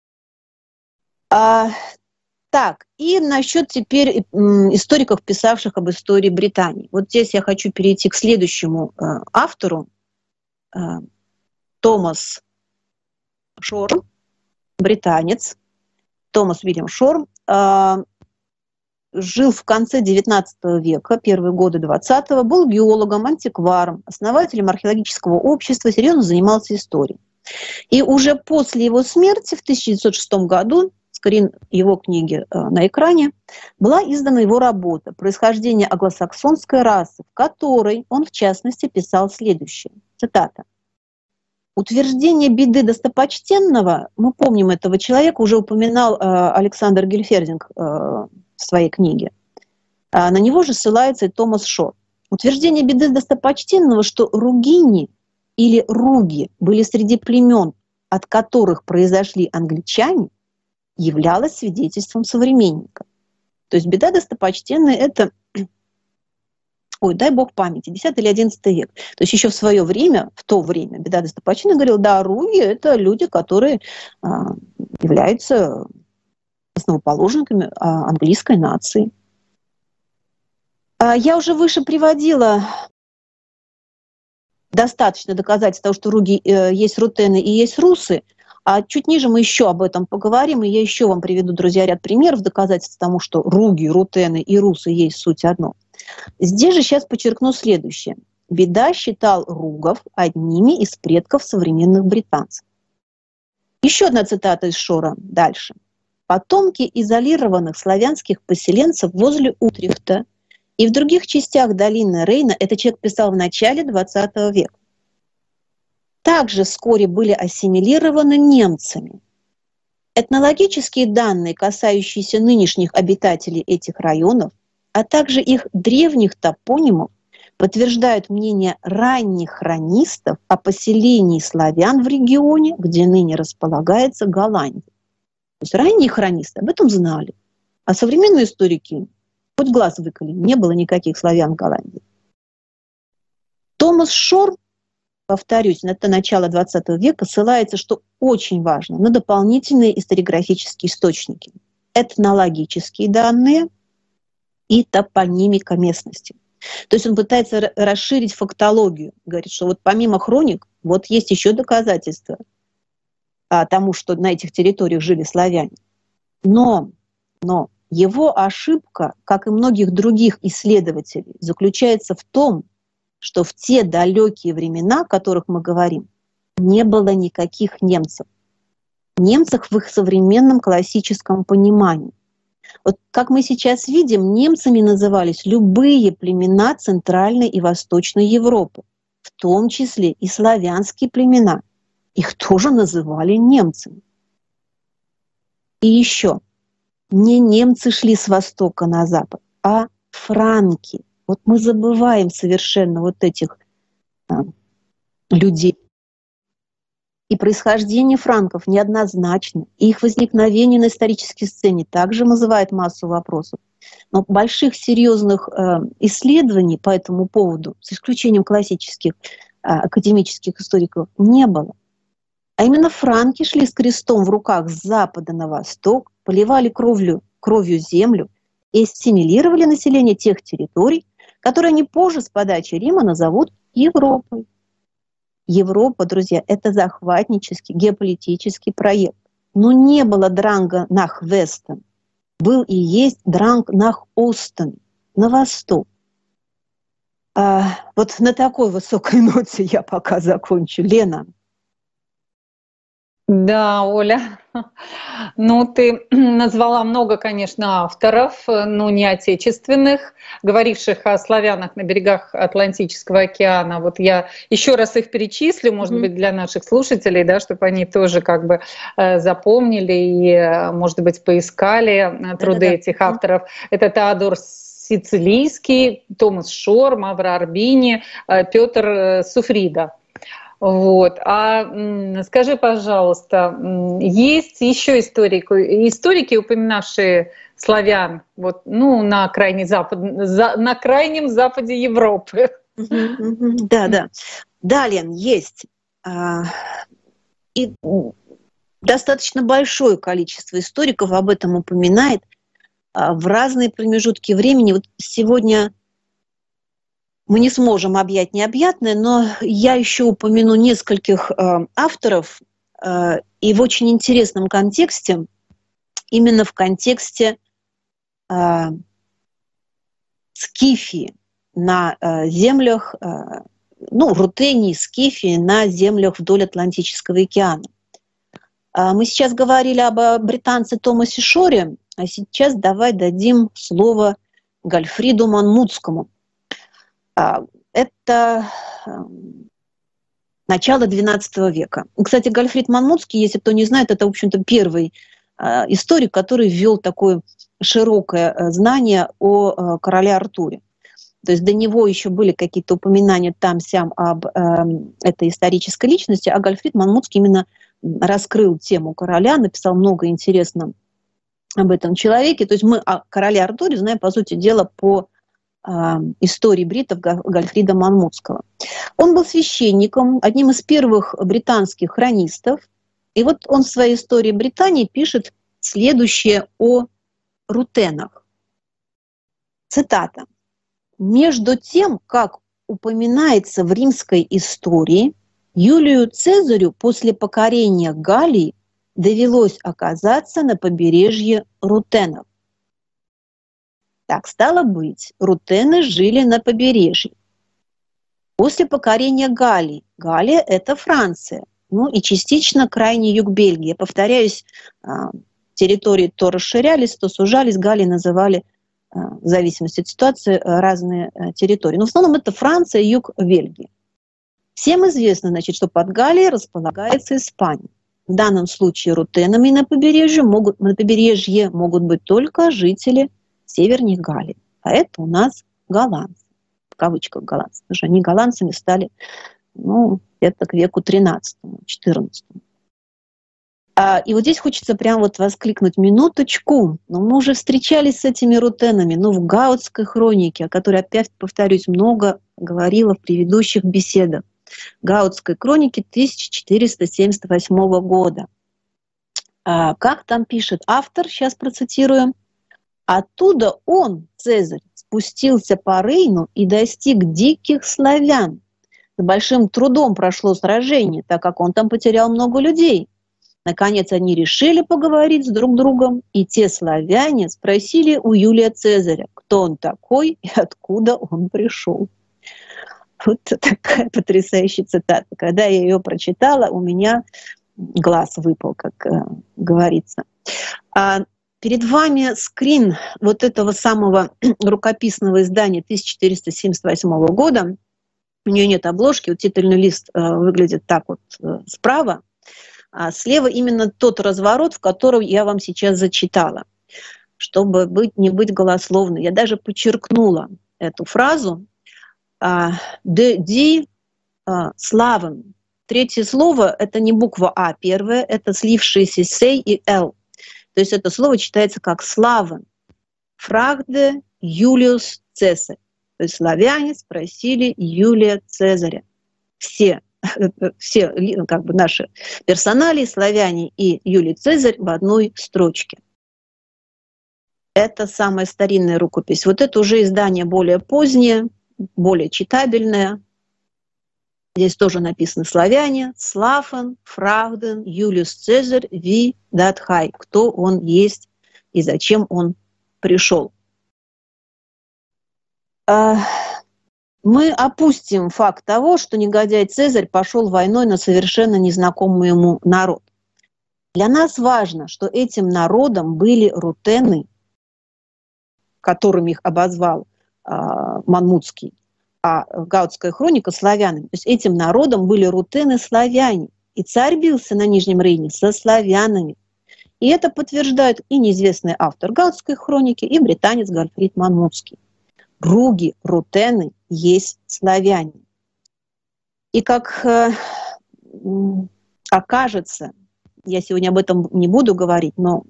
Так, и насчет теперь историков, писавших об истории Британии. Вот здесь я хочу перейти к следующему автору. Томас Шорм, британец, Томас Уильям Шорм, жил в конце XIX века, первые годы XX, был геологом, антикваром, основателем археологического общества, серьезно занимался историей. И уже после его смерти в 1906 году скрин его книги на экране, была издана его работа «Происхождение англосаксонской расы», в которой он, в частности, писал следующее. Цитата. «Утверждение беды достопочтенного», мы помним этого человека, уже упоминал Александр Гельфердинг в своей книге, на него же ссылается и Томас Шор. Утверждение беды достопочтенного, что ругини или руги были среди племен, от которых произошли англичане, являлось свидетельством современника. То есть беда достопочтенная – это, дай бог памяти, 10 или 11 век. То есть еще в свое время, в то время, беда достопочтенная говорил, да, руги – это люди, которые являются основоположниками английской нации. Я уже выше приводила достаточно доказательств того, что руги есть рутены и есть русы, а чуть ниже мы еще об этом поговорим, и я еще вам приведу, друзья, ряд примеров доказательств тому, что руги, рутены и русы есть суть одно. Здесь же сейчас подчеркну следующее. Беда считал ругов одними из предков современных британцев. Еще одна цитата из Шора дальше. «Потомки изолированных славянских поселенцев возле Утрехта и в других частях долины Рейна», это человек писал в начале XX века, также вскоре были ассимилированы немцами. Этнологические данные, касающиеся нынешних обитателей этих районов, а также их древних топонимов, подтверждают мнение ранних хронистов о поселении славян в регионе, где ныне располагается Голландия. То есть ранние хронисты об этом знали, а современные историки хоть глаз выколи, не было никаких славян в Голландии. Томас Шор, повторюсь, это начало XX века, ссылается, что очень важно, на дополнительные историографические источники, этнологические данные и топонимика местности. То есть он пытается расширить фактологию, говорит, что вот помимо хроник, вот есть еще доказательства тому, что на этих территориях жили славяне. Но его ошибка, как и многих других исследователей, заключается в том, что в те далекие времена, о которых мы говорим, не было никаких немцев. Немцев в их современном классическом понимании. Вот как мы сейчас видим, немцами назывались любые племена Центральной и Восточной Европы, в том числе и славянские племена. Их тоже называли немцами. И еще. Не немцы шли с востока на запад, а франки. Вот мы забываем совершенно вот этих людей. И происхождение франков неоднозначно, и их возникновение на исторической сцене также вызывает массу вопросов. Но больших серьезных исследований по этому поводу, с исключением классических академических историков, не было. А именно франки шли с крестом в руках с запада на восток, поливали кровью землю и ассимилировали население тех территорий, которые они позже с подачи Рима назовут Европой. Европа, друзья, это захватнический геополитический проект. Но не было дранга нах Вестен. Был и есть дранг нах Остен, на восток. Вот на такой высокой ноте я пока закончу. Лена. Да, Оля, ты назвала много, конечно, авторов, но не отечественных, говоривших о славянах на берегах Атлантического океана. Вот я еще раз их перечислю, может быть, для наших слушателей, да, чтобы они тоже как бы запомнили и, может быть, поискали труды этих авторов. Это Теодор Сицилийский, Томас Шор, Мавро Арбини, Петр Суфрида. Вот. Скажи, пожалуйста, есть еще историки, упоминавшие славян на крайнем западе Европы? Да. Да, Лен, есть. И достаточно большое количество историков об этом упоминает в разные промежутки времени. Вот сегодня мы не сможем объять необъятное, но я еще упомяну нескольких авторов и в очень интересном контексте, именно в контексте Скифии на землях, Рутении, Скифии на землях вдоль Атлантического океана. Мы сейчас говорили об британце Томасе Шоре, а сейчас давай дадим слово Гальфриду Манмутскому. Это начало XII века. Кстати, Гальфрид Манмутский, если кто не знает, это, в общем-то, первый историк, который ввел такое широкое знание о короле Артуре. То есть до него еще были какие-то упоминания там-сям об этой исторической личности, а Гальфрид Манмутский именно раскрыл тему короля, написал много интересного об этом человеке. То есть мы о короле Артуре знаем, по сути дела, по истории бритов Гальфрида Манмутского. Он был священником, одним из первых британских хронистов. И вот он в своей истории Британии пишет следующее о рутенах. Цитата. «Между тем, как упоминается в римской истории, Юлию Цезарю после покорения Галлии довелось оказаться на побережье рутенов. Так, стало быть, рутены жили на побережье. После покорения Галлии, Галлия – это Франция, ну и частично крайний юг Бельгии. Я повторяюсь, территории то расширялись, то сужались, Галлией называли, в зависимости от ситуации, разные территории. Но в основном это Франция, юг Бельгии. Всем известно, значит, что под Галлией располагается Испания. В данном случае рутенами на побережье могут быть только жители северней Галлии. А это у нас голландцы, в кавычках голландцы, потому что они голландцами стали, где-то к веку XIII-XIV. И вот здесь хочется прям вот воскликнуть минуточку. Но мы уже встречались с этими рутенами, в Гаутской хронике, о которой, опять повторюсь, много говорила в предыдущих беседах. Гаутской хроники 1478 года. Как там пишет автор, сейчас процитируем. «Оттуда он, Цезарь, спустился по Рейну и достиг диких славян. С большим трудом прошло сражение, так как он там потерял много людей. Наконец они решили поговорить с друг другом, и те славяне спросили у Юлия Цезаря, кто он такой и откуда он пришел». Вот такая потрясающая цитата. Когда я ее прочитала, у меня глаз выпал, как говорится. Перед вами скрин вот этого самого рукописного издания 1478 года. У нее нет обложки, вот титульный лист выглядит так вот справа. А слева именно тот разворот, в котором я вам сейчас зачитала. Чтобы не быть голословной, я даже подчеркнула эту фразу. «ди славен». Третье слово – это не буква А первое, это слившиеся «сей» и «л». То есть это слово читается как «славен». «Фрагде Юлиус Цезарь». То есть славяне спросили Юлия Цезаря. Все наши персонали, славяне и Юлий Цезарь в одной строчке. Это самая старинная рукопись. Вот это уже издание более позднее, более читабельное. Здесь тоже написано славяне, Слафен, Фрагден, Юлиус Цезарь, Ви Датхай. Кто он есть и зачем он пришел. Мы опустим факт того, что негодяй Цезарь пошел войной на совершенно незнакомый ему народ. Для нас важно, что этим народом были рутены, которыми их обозвал Манмутский, а Гаутская хроника славянами. То есть этим народом были рутены-славяне. И царь бился на Нижнем Рейне со славянами. И это подтверждает и неизвестный автор Гаутской хроники, и британец Гальфрид Манмутский. Руги, рутены есть славяне. И как окажется, я сегодня об этом не буду говорить, но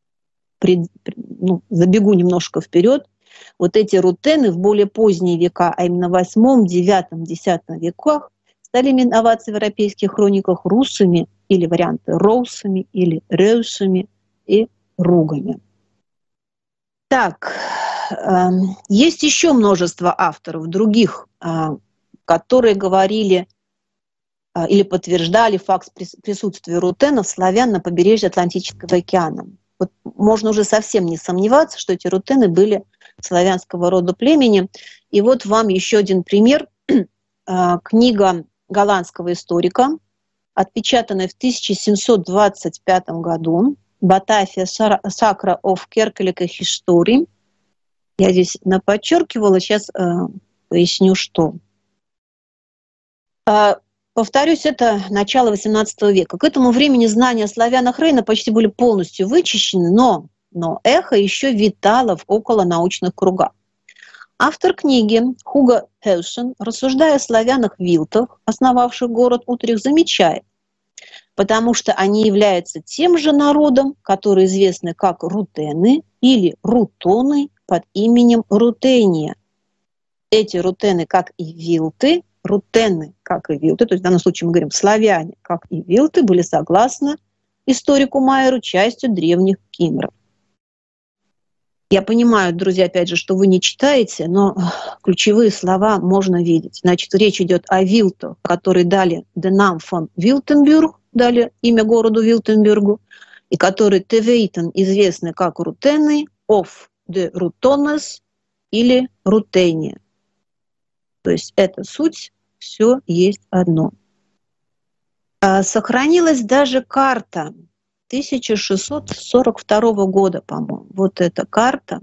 забегу немножко вперед, вот эти рутены в более поздние века, а именно в 8, 9, 10 веках, стали именоваться в европейских хрониках русами, или варианты роусами, или реусами и ругами. Так, есть еще множество авторов других, которые говорили или подтверждали факт присутствия рутенов славян на побережье Атлантического океана. Вот можно уже совсем не сомневаться, что эти рутены были славянского рода племени. И вот вам еще один пример. Книга голландского историка отпечатанной в 1725 году, «Батафия Сакра of Kerkelijke Historie». Я здесь наподчеркивала, сейчас поясню, что. Повторюсь, это начало XVIII века. К этому времени знания о славянах Рейна почти были полностью вычищены, но эхо еще витало в околонаучных кругах. Автор книги Хуго Хеушен, рассуждая о славянах-вилтах, основавших город Утрих, замечает, потому что они являются тем же народом, который известны как рутены или рутоны под именем Рутения. Эти рутены, как и вилты, рутены, как и вилты, то есть в данном случае мы говорим славяне, как и вилты, были согласно историку Майеру частью древних киммеров. Я понимаю, друзья, опять же, что вы не читаете, но ключевые слова можно видеть. Значит, речь идет о вилтах, которые дали «de Naam van Wiltenburg», дали имя городу Вилтенбергу, и которые «Teveten» известны как рутены, «of de Rutones» или «Рутения». То есть это суть, все есть одно. Сохранилась даже карта 1642 года, по-моему. Вот эта карта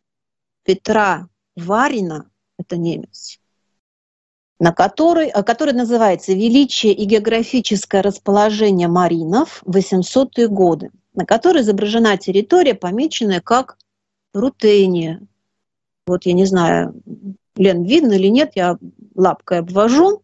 Петра Варина, это немец, которая называется «Величие и географическое расположение маринов в 800-е годы», на которой изображена территория, помеченная как Рутения. Вот я не знаю, Лен, видно или нет, я лапкой обвожу.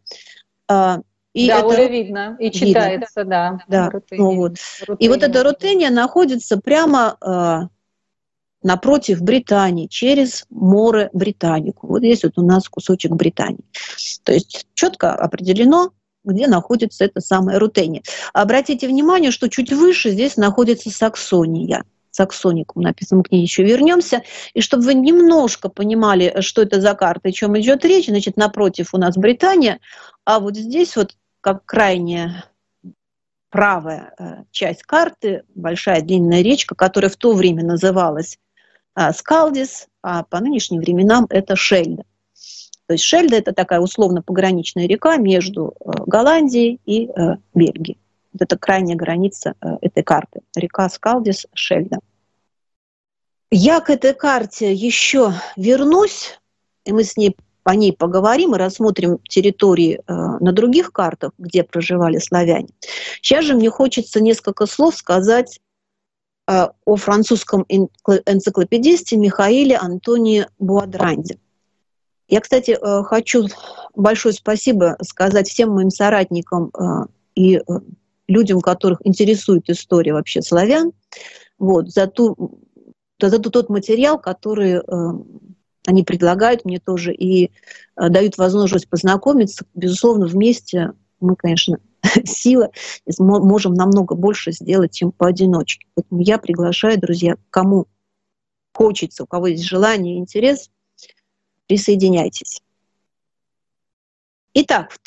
И да, уже видно, и читается, видно. Да. Ну, вот. И вот эта Рутения находится прямо напротив Британии, через море Британику. Вот здесь вот у нас кусочек Британии. То есть четко определено, где находится эта самая Рутения. Обратите внимание, что чуть выше здесь находится Саксония. Саксоникум написано, мы к ней еще вернемся. И чтобы вы немножко понимали, что это за карта и о чем идет речь, значит, напротив у нас Британия, а вот здесь вот как крайняя правая часть карты, большая длинная речка, которая в то время называлась Скалдис, а по нынешним временам это Шельда. То есть Шельда – это такая условно-пограничная река между Голландией и Бельгией. Вот это крайняя граница этой карты. Река Скалдис, Шельда. Я к этой карте еще вернусь, и мы по ней поговорим и рассмотрим территории на других картах, где проживали славяне. Сейчас же мне хочется несколько слов сказать о французском энциклопедисте Михаиле Антонии Буадранде. Я, кстати, хочу большое спасибо сказать всем моим соратникам и людям, которых интересует история вообще славян, вот, за тот материал, который они предлагают мне тоже и дают возможность познакомиться. Безусловно, вместе мы, конечно, сила, можем намного больше сделать, чем поодиночке. Поэтому я приглашаю, друзья, кому хочется, у кого есть желание и интерес, присоединяйтесь. Итак, в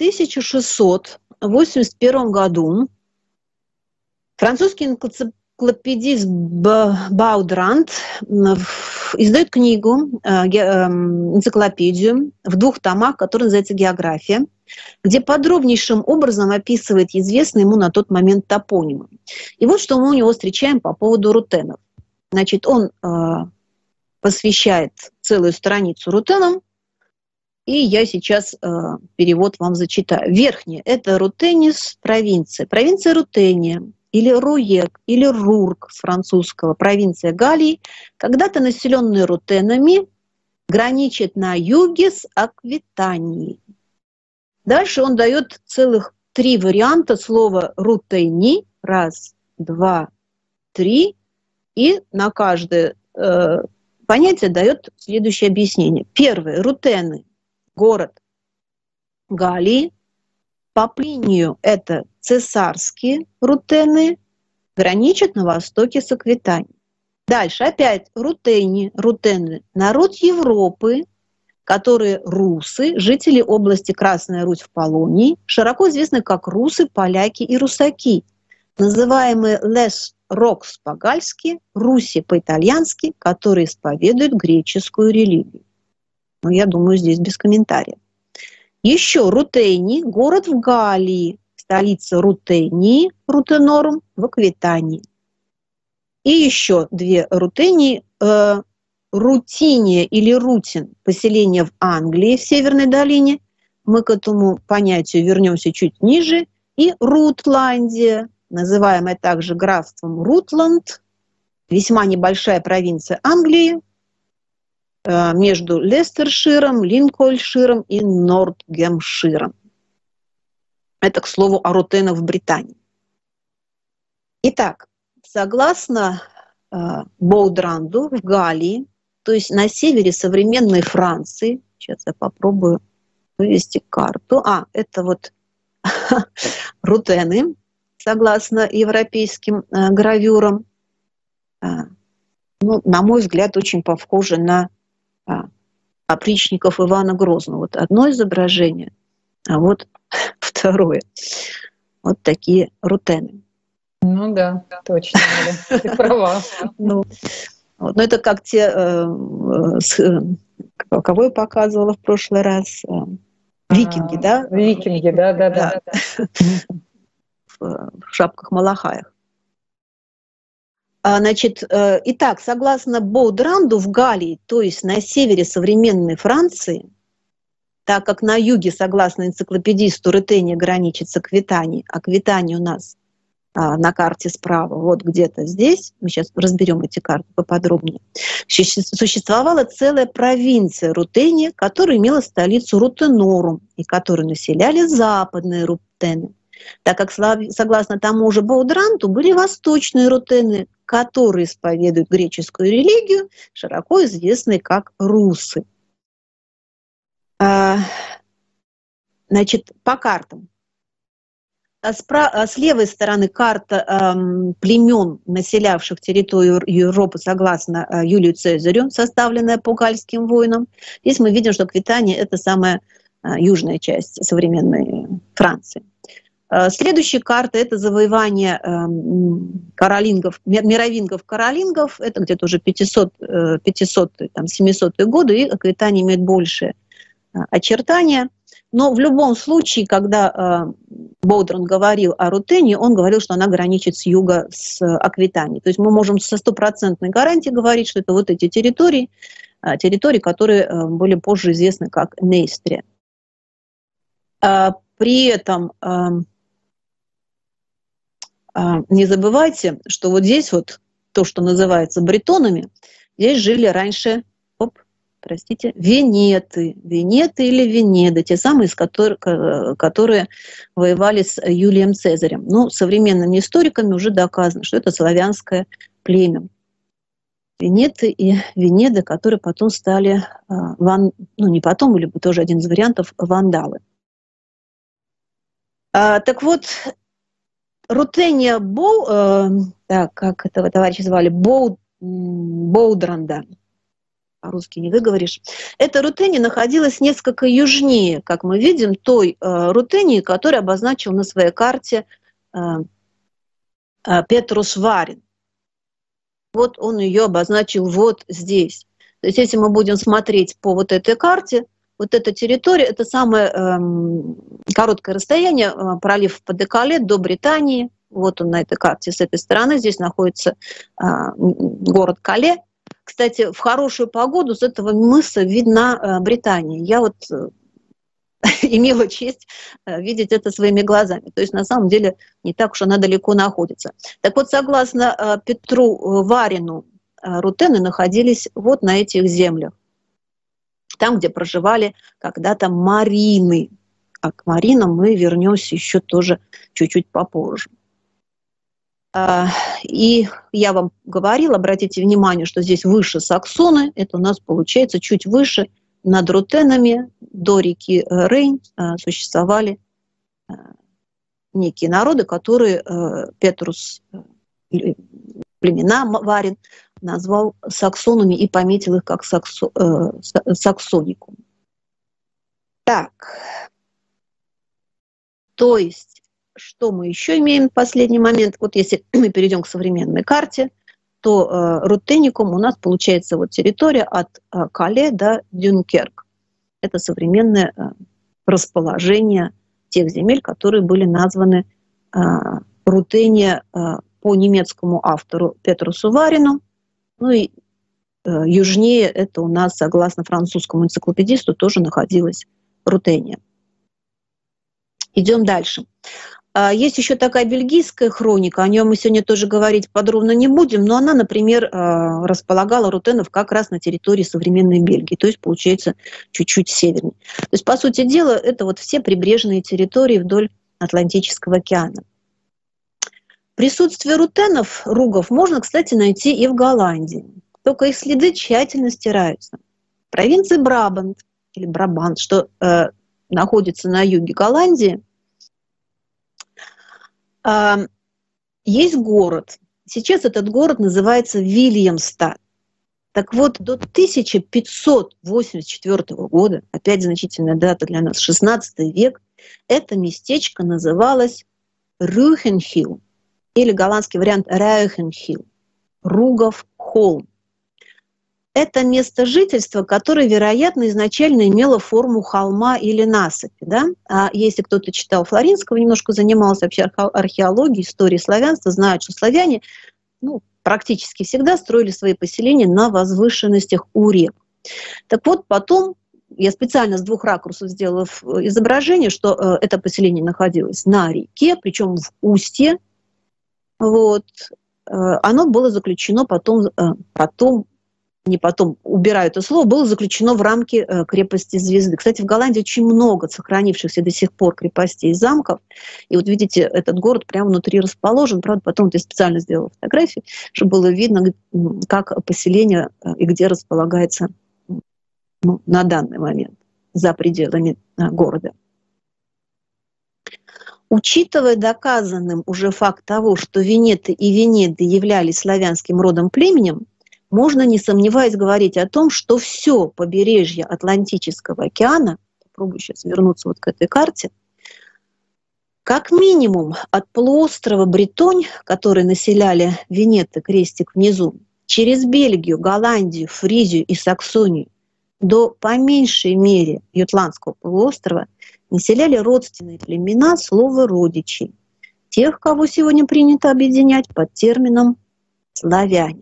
1681 году французский энциклопедист Буадранд издает книгу, энциклопедию в 2 томах, которая называется «География», где подробнейшим образом описывает известные ему на тот момент топонимы. И вот что мы у него встречаем по поводу рутенов. Значит, он посвящает целую страницу рутенам, и я сейчас перевод вам зачитаю. Верхняя – это Рутенис провинция. Провинция Рутения, или Руек, или Рурк с французского, провинция Галлии, когда-то населенная рутенами, граничит на юге с Аквитанией. Дальше он дает целых 3 варианта слова «рутени». 1, 2, 3. И на каждое понятие дает следующее объяснение. Первое. Рутены. Город Галлии. По Плинию это цесарские рутены, граничат на востоке с Аквитанией. Дальше опять рутены, народ Европы, которые русы, жители области Красная Русь в Полонии, широко известны как русы, поляки и русаки, называемые лес рокс по-гальски, руси по-итальянски, которые исповедуют греческую религию. Но я думаю, здесь без комментариев. Еще Рутени, город в Галлии, с столица Рутении, Рутенорум, в Аквитании. И еще две Рутении, Рутиния или Рутин, поселение в Англии, в Северной долине. Мы к этому понятию вернемся чуть ниже. И Рутландия, называемая также графством Рутланд, весьма небольшая провинция Англии, между Лестерширом, Линкольнширом и Нортгемширом. Это, к слову, о рутенах в Британии. Итак, согласно Боудранду в Галлии, то есть на севере современной Франции, сейчас я попробую вывести карту. Это вот рутены, согласно европейским гравюрам. На мой взгляд, очень похожи на опричников Ивана Грозного. Вот одно изображение, а вот второе. Вот такие рутены. Ну да, точно, Оля, ты права. Но это как те, кого я показывала в прошлый раз, викинги, да? Викинги, да. В шапках-малахаях. Значит, итак, согласно Боудранду в Галлии, то есть на севере современной Франции, так как на юге, согласно энциклопедисту, Рутения граничит с Аквитанией, Аквитания у нас на карте справа, вот где-то здесь, мы сейчас разберем эти карты поподробнее, существовала целая провинция Рутения, которая имела столицу Рутенорум, и которую населяли западные рутены. Так как, согласно тому же Боудранду, были восточные рутены, которые исповедуют греческую религию, широко известные как русы. Значит, по картам. С левой стороны карта племен, населявших территорию Европы, согласно Юлию Цезарю, составленная по гальским войнам. Здесь мы видим, что Аквитания – это самая южная часть современной Франции. Следующая карта – это завоевание мировингов-каролингов. Это где-то уже 500-700-е годы, и Аквитания имеет большее очертания. Но в любом случае, когда Боудранд говорил о Рутении, он говорил, что она граничит с юга с Аквитанией. То есть мы можем со стопроцентной гарантией говорить, что это вот эти территории, которые были позже известны как Нейстрия. При этом не забывайте, что вот здесь вот то, что называется бретонами, здесь жили раньше, венеты. Венеты или Венеды, те самые, которые воевали с Юлием Цезарем. Ну, современными историками уже доказано, что это славянское племя. Венеты и Венеды, которые потом стали, не потом, или тоже один из вариантов, вандалы. Так вот, Рутения как этого товарища звали, Боудранда, по-русски не выговоришь. Эта Рутения находилась несколько южнее, как мы видим, той Рутении, которую обозначил на своей карте Петрус Варин. Вот он ее обозначил вот здесь. То есть если мы будем смотреть по вот этой карте, вот эта территория, это самое короткое расстояние, пролив Падекале до Британии. Вот он на этой карте с этой стороны. Здесь находится город Кале. Кстати, в хорошую погоду с этого мыса видна Британия. Я вот имела честь видеть это своими глазами. То есть на самом деле не так уж она далеко находится. Так вот, согласно Петру Варину, рутены находились вот на этих землях. Там, где проживали когда-то марины. А к маринам мы вернемся еще тоже чуть-чуть попозже. И я вам говорила, обратите внимание, что здесь выше Саксоны, это у нас получается чуть выше, над рутенами до реки Рейн существовали некие народы, которые Петрус, племена Варин, назвал саксонами и пометил их как саксоникум. Так, то есть, что мы еще имеем в последний момент? Вот если мы перейдем к современной карте, то Рутеникум у нас получается вот территория от Кале до Дюнкерк. Это современное расположение тех земель, которые были названы Рутения по немецкому автору Петру Суварину. Ну и южнее это у нас, согласно французскому энциклопедисту, тоже находилась Рутения. Идем дальше. Есть еще такая бельгийская хроника, о ней мы сегодня тоже говорить подробно не будем, но она, например, располагала рутенов как раз на территории современной Бельгии, то есть, получается, чуть-чуть севернее. То есть, по сути дела, это вот все прибрежные территории вдоль Атлантического океана. Присутствие рутенов, ругов, можно, кстати, найти и в Голландии, только их следы тщательно стираются. В провинции Брабант, или Брабант, что находится на юге Голландии, есть город. Сейчас этот город называется Вильямстад. Так вот, до 1584 года, опять значительная дата для нас, 16 век, это местечко называлось Рюхенхилл, или голландский вариант Рюхенхилл, Ругов холм. Это место жительства, которое, вероятно, изначально имело форму холма или насыпи. Да? А если кто-то читал Флоринского, немножко занимался вообще археологией, историей славянства, знают, что славяне практически всегда строили свои поселения на возвышенностях у рек. Так вот, потом, я специально с двух ракурсов сделала изображение, что это поселение находилось на реке, причем в устье. Вот. Оно было заключено убираю это слово, было заключено в рамки крепости Звезды. Кстати, в Голландии очень много сохранившихся до сих пор крепостей и замков. И вот видите, этот город прямо внутри расположен. Правда, потом я специально сделала фотографии, чтобы было видно, как поселение и где располагается на данный момент за пределами города. Учитывая доказанным уже факт того, что венеты и венеды являлись славянским родом племенем, можно, не сомневаясь, говорить о том, что все побережье Атлантического океана, попробую сейчас вернуться вот к этой карте, как минимум от полуострова Бретонь, который населяли венеты, крестик внизу, через Бельгию, Голландию, Фризию и Саксонию, до по меньшей мере Ютландского полуострова населяли родственные племена слова родичей, тех, кого сегодня принято объединять под термином «славяне».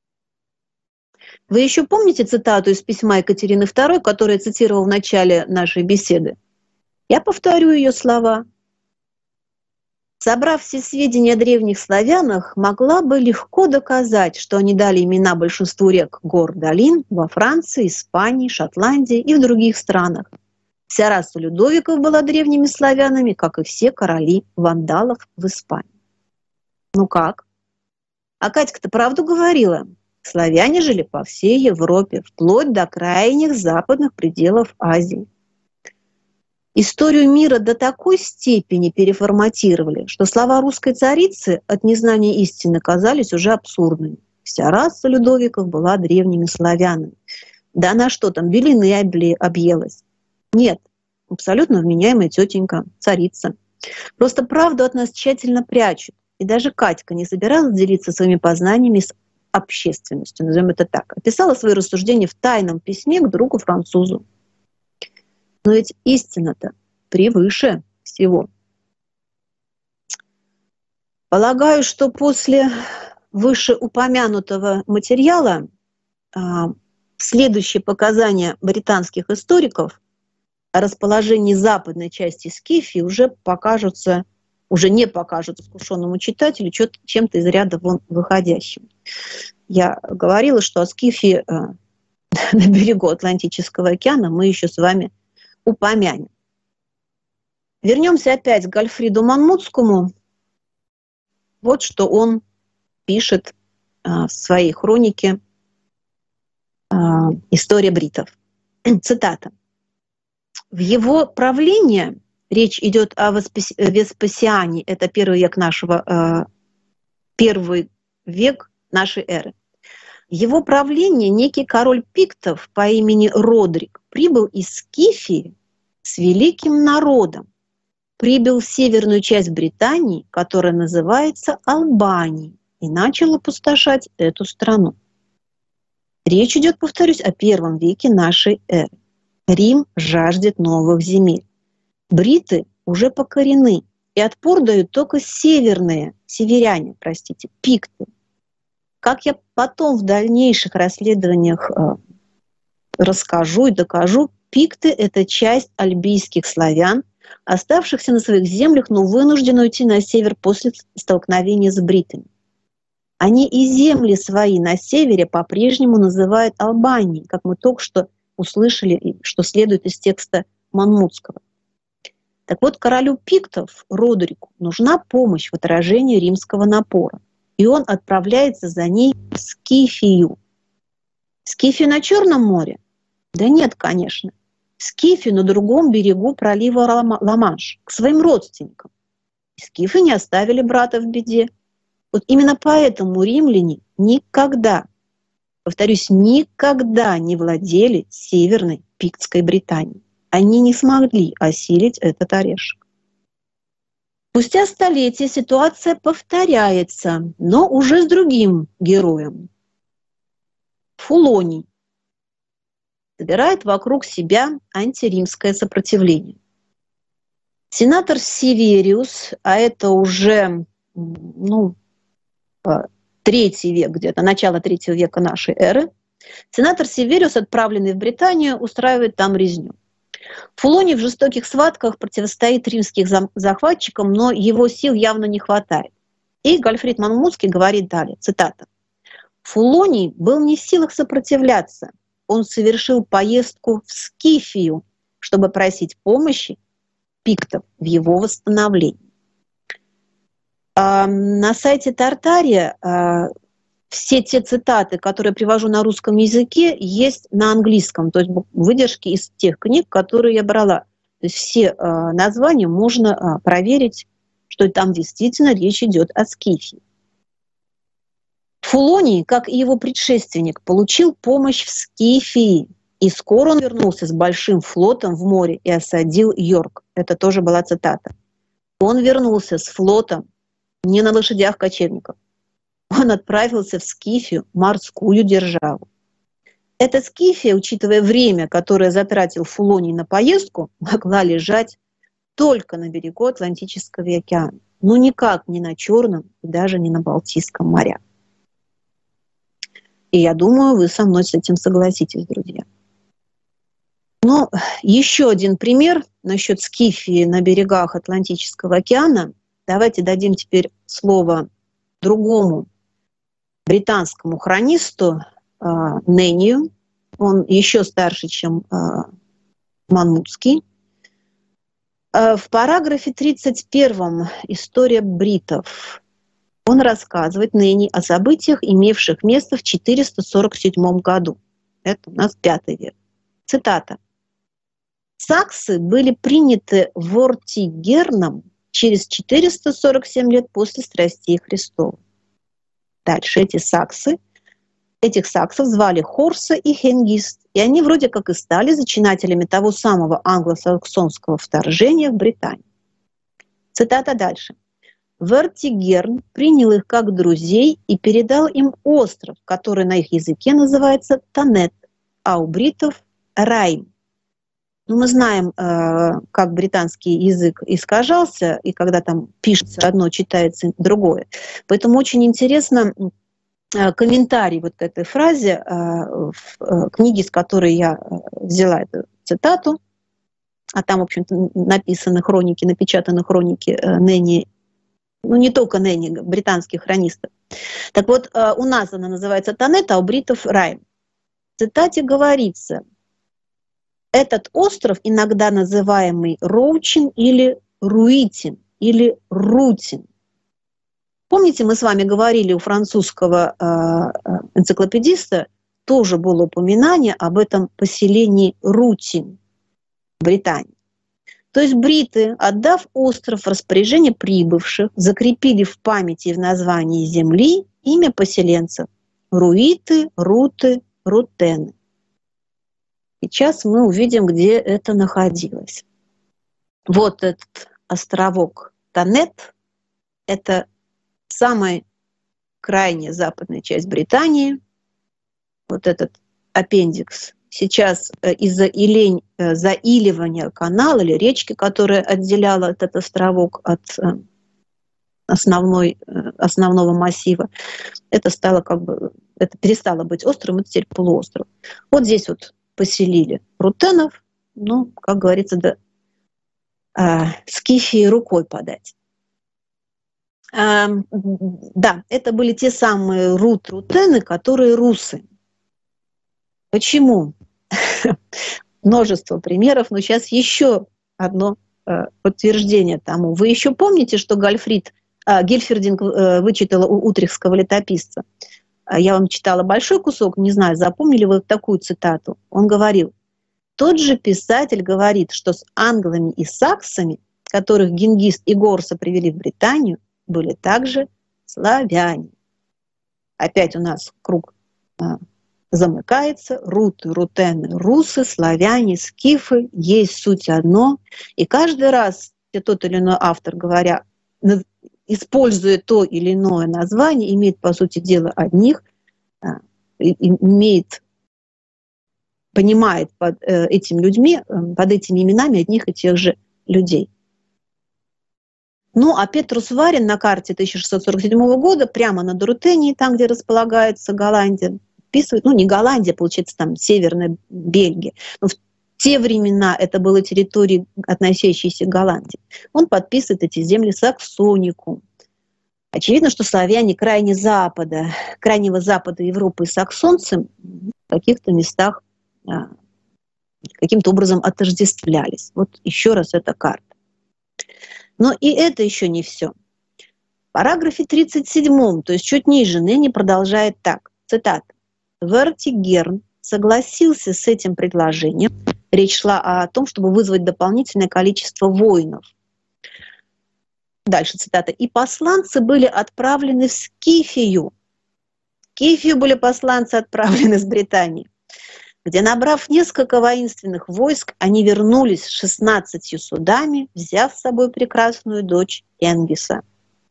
Вы еще помните цитату из письма Екатерины II, которую я цитировала в начале нашей беседы? Я повторю ее слова. Собрав все сведения о древних славянах, могла бы легко доказать, что они дали имена большинству рек, гор, долин во Франции, Испании, Шотландии и в других странах. Вся раса Людовиков была древними славянами, как и все короли вандалов в Испании. Ну как? А Катька-то правду говорила? Славяне жили по всей Европе, вплоть до крайних западных пределов Азии. Историю мира до такой степени переформатировали, что слова русской царицы от незнания истины казались уже абсурдными. Вся раса Людовиков была древними славянами. Да она что там, белины объелась? Нет, абсолютно вменяемая тетенька, царица. Просто правду от нас тщательно прячут. И даже Катька не собиралась делиться своими познаниями с общественностью, назовем это так. Описала свои рассуждения в тайном письме к другу-французу. Но ведь истина-то превыше всего. Полагаю, что после вышеупомянутого материала следующие показания британских историков о расположении западной части Скифии уже не покажутся искушенному читателю чем-то из ряда вон выходящим. Я говорила, что о Скифии на берегу Атлантического океана мы еще с вами упомянем. Вернемся опять к Гальфриду Манмутскому. Вот что он пишет в своей хронике «История бритов». Цитата. В его правлении, речь идет о Веспасиане, это первый век нашей эры. В его правлении некий король пиктов по имени Родрик прибыл из Скифии с великим народом, прибыл в северную часть Британии, которая называется Албанией, и начал опустошать эту страну. Речь идет, повторюсь, о первом веке нашей эры. Рим жаждет новых земель. Бриты уже покорены, и отпор дают только северяне, пикты. Как я потом в дальнейших расследованиях расскажу и докажу, пикты – это часть альбийских славян, оставшихся на своих землях, но вынуждены уйти на север после столкновения с бритами. Они и земли свои на севере по-прежнему называют Албанией, как мы только что услышали, что следует из текста Манмутского. Так вот, королю пиктов, Родерику, нужна помощь в отражении римского напора, и он отправляется за ней в Скифию. Скифию на Черном море? Да нет, конечно. Скифию на другом берегу пролива Ла-Манш, к своим родственникам. Скифы не оставили брата в беде. Вот именно поэтому римляне никогда, повторюсь, никогда не владели Северной Пиктской Британией. Они не смогли осилить этот орешек. Спустя столетия ситуация повторяется, но уже с другим героем. Фулоний собирает вокруг себя антиримское сопротивление. Сенатор Севериус, а это уже третий век где-то, начало третьего века нашей эры, сенатор Севериус, отправленный в Британию, устраивает там резню. Фулоний в жестоких схватках противостоит римским захватчикам, но его сил явно не хватает. И Гальфрид Манмутский говорит далее, цитата: «Фулоний был не в силах сопротивляться. Он совершил поездку в Скифию, чтобы просить помощи пиктов в его восстановлении». На сайте Тартария все те цитаты, которые я привожу на русском языке, есть на английском, то есть выдержки из тех книг, которые я брала. То есть все названия можно проверить, что там действительно речь идет о Скифии. Фулоний, как и его предшественник, получил помощь в Скифии, и скоро он вернулся с большим флотом в море и осадил Йорк. Это тоже была цитата. Он вернулся с флотом не на лошадях кочевников. Он отправился в Скифию, морскую державу. Эта Скифия, учитывая время, которое затратил Фулоний на поездку, могла лежать только на берегу Атлантического океана, но никак не на Черном и даже не на Балтийском морях. И я думаю, вы со мной с этим согласитесь, друзья. Но еще один пример насчет Скифии на берегах Атлантического океана. Давайте дадим теперь слово другому британскому хронисту Неннию. Он еще старше, чем Манмутский. В параграфе 31 «История бритов» он рассказывает Ненни о событиях, имевших место в 447 году. Это у нас 5 век. Цитата. «Саксы были приняты Вортигерном через 447 лет после страстей Христовых». Дальше этих саксов звали Хорса и Хенгист, и они вроде как и стали зачинателями того самого англосаксонского вторжения в Британию. Цитата дальше. «Вертигерн принял их как друзей и передал им остров, который на их языке называется Танет, а у бритов – Райм». Мы знаем, как британский язык искажался, и когда там пишется одно, читается другое. Поэтому очень интересно комментарий вот к этой фразе в книге, с которой я взяла эту цитату, а там, в общем-то, написаны хроники, напечатаны хроники Ненни, не только Ненни, британских хронистов. Так вот, у нас она называется Танет, а у бритов Райм. В цитате говорится: этот остров, иногда называемый Роучин или Руитин, или Рутин. Помните, мы с вами говорили, у французского энциклопедиста тоже было упоминание об этом поселении Рутин в Британии. То есть бриты, отдав остров в распоряжение прибывших, закрепили в памяти и в названии земли имя поселенцев – Руиты, Руты, Рутены. Сейчас мы увидим, где это находилось. Вот этот островок Танет – это самая крайняя западная часть Британии. Вот этот аппендикс сейчас из-за заиливания канала или речки, которая отделяла этот островок от основного массива, это перестало быть островом, это теперь полуостров. Вот здесь вот поселили рутенов, как говорится, Скифии рукой подать. Да, это были те самые рутены, которые русы. Почему? Множество примеров, но сейчас еще одно подтверждение тому. Вы еще помните, что Гельфердинг вычитала у утрехтского летописца? Я вам читала большой кусок, не знаю, запомнили вы такую цитату. Он говорил: тот же писатель говорит, что с англами и саксами, которых Генгист и Горса привели в Британию, были также славяне. Опять у нас круг замыкается. Руты, рутены, русы, славяне, скифы, есть суть одно. И каждый раз тот или иной автор, используя то или иное название, имеет, по сути дела, понимает под этими людьми, под этими именами одних и тех же людей. А Петрус Варин на карте 1647 года прямо над Рутенией, там, где располагается Голландия, описывает, не Голландия, получается, там Северная Бельгия, но в те времена это были территории, относящиеся к Голландии. Он подписывает эти земли Саксоникум. Очевидно, что славяне крайнего запада Европы и саксонцы в каких-то местах каким-то образом отождествлялись. Вот еще раз эта карта. Но и это еще не все. В параграфе 37, то есть чуть ниже, Нени продолжает так, цитата: «Вертигерн согласился с этим предложением». Речь шла о том, чтобы вызвать дополнительное количество воинов. Дальше цитата. «И посланцы были отправлены в Скифию». В Скифию были посланцы отправлены с Британии, где, набрав несколько воинственных войск, они вернулись с 16 судами, взяв с собой прекрасную дочь Хенгиса.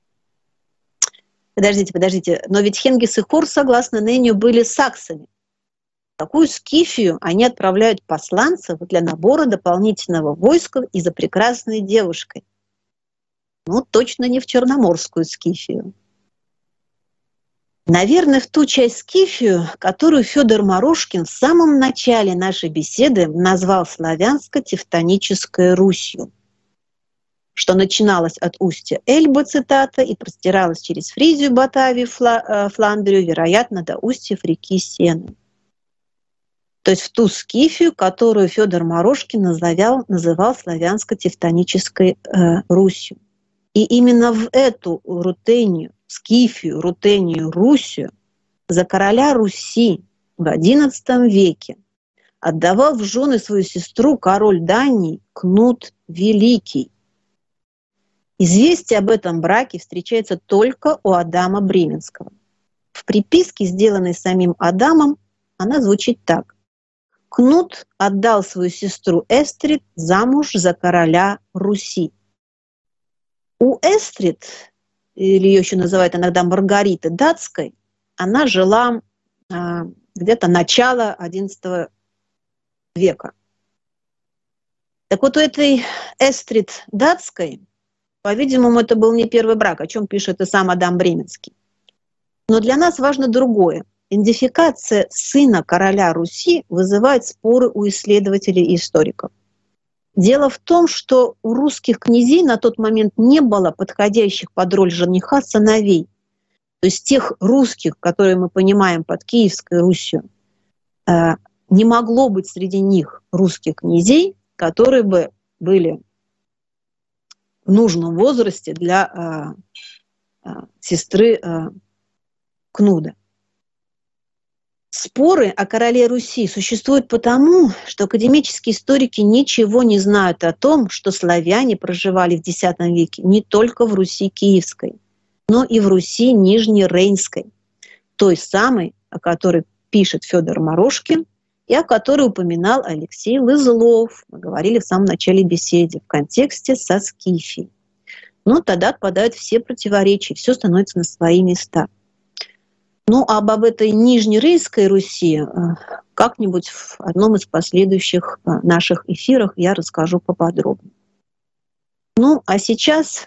Подождите, но ведь Хенгис и Хор, согласно Неннию, были саксами. В такую Скифию они отправляют посланцев для набора дополнительного войска и за прекрасной девушкой. Точно не в Черноморскую Скифию. Наверное, в ту часть Скифию, которую Федор Морошкин в самом начале нашей беседы назвал славянско-тевтонической Русью, что начиналось от устья Эльбы, цитата, и простиралось через Фризию, Батавию, Фландрию, вероятно, до устьев реки Сены. То есть в ту Скифию, которую Федор Морошкин называл славянско-тевтонической Русью. И именно в эту Рутению, Скифию, Рутению, Русью за короля Руси в XI веке отдавал в жены свою сестру король Дании Кнут Великий. Известие об этом браке встречается только у Адама Бременского. В приписке, сделанной самим Адамом, она звучит так: «Кнут отдал свою сестру Эстрид замуж за короля Руси». У Эстрид, или ее еще называют иногда Маргариты Датской, она жила где-то начало XI века. Так вот, у этой Эстрид Датской, по-видимому, это был не первый брак, о чем пишет и сам Адам Бременский. Но для нас важно другое. Идентификация сына короля Руси вызывает споры у исследователей и историков. Дело в том, что у русских князей на тот момент не было подходящих под роль жениха сыновей. То есть тех русских, которые мы понимаем под Киевской Русью, не могло быть среди них русских князей, которые бы были в нужном возрасте для сестры Кнуда. Споры о короле Руси существуют потому, что академические историки ничего не знают о том, что славяне проживали в X веке не только в Руси Киевской, но и в Руси Нижнерейнской, той самой, о которой пишет Федор Морошкин и о которой упоминал Алексей Лызлов. Мы говорили в самом начале беседы в контексте со Ну, об этой Нижнерейской Руси как-нибудь в одном из последующих наших эфирах я расскажу поподробнее. Ну, а сейчас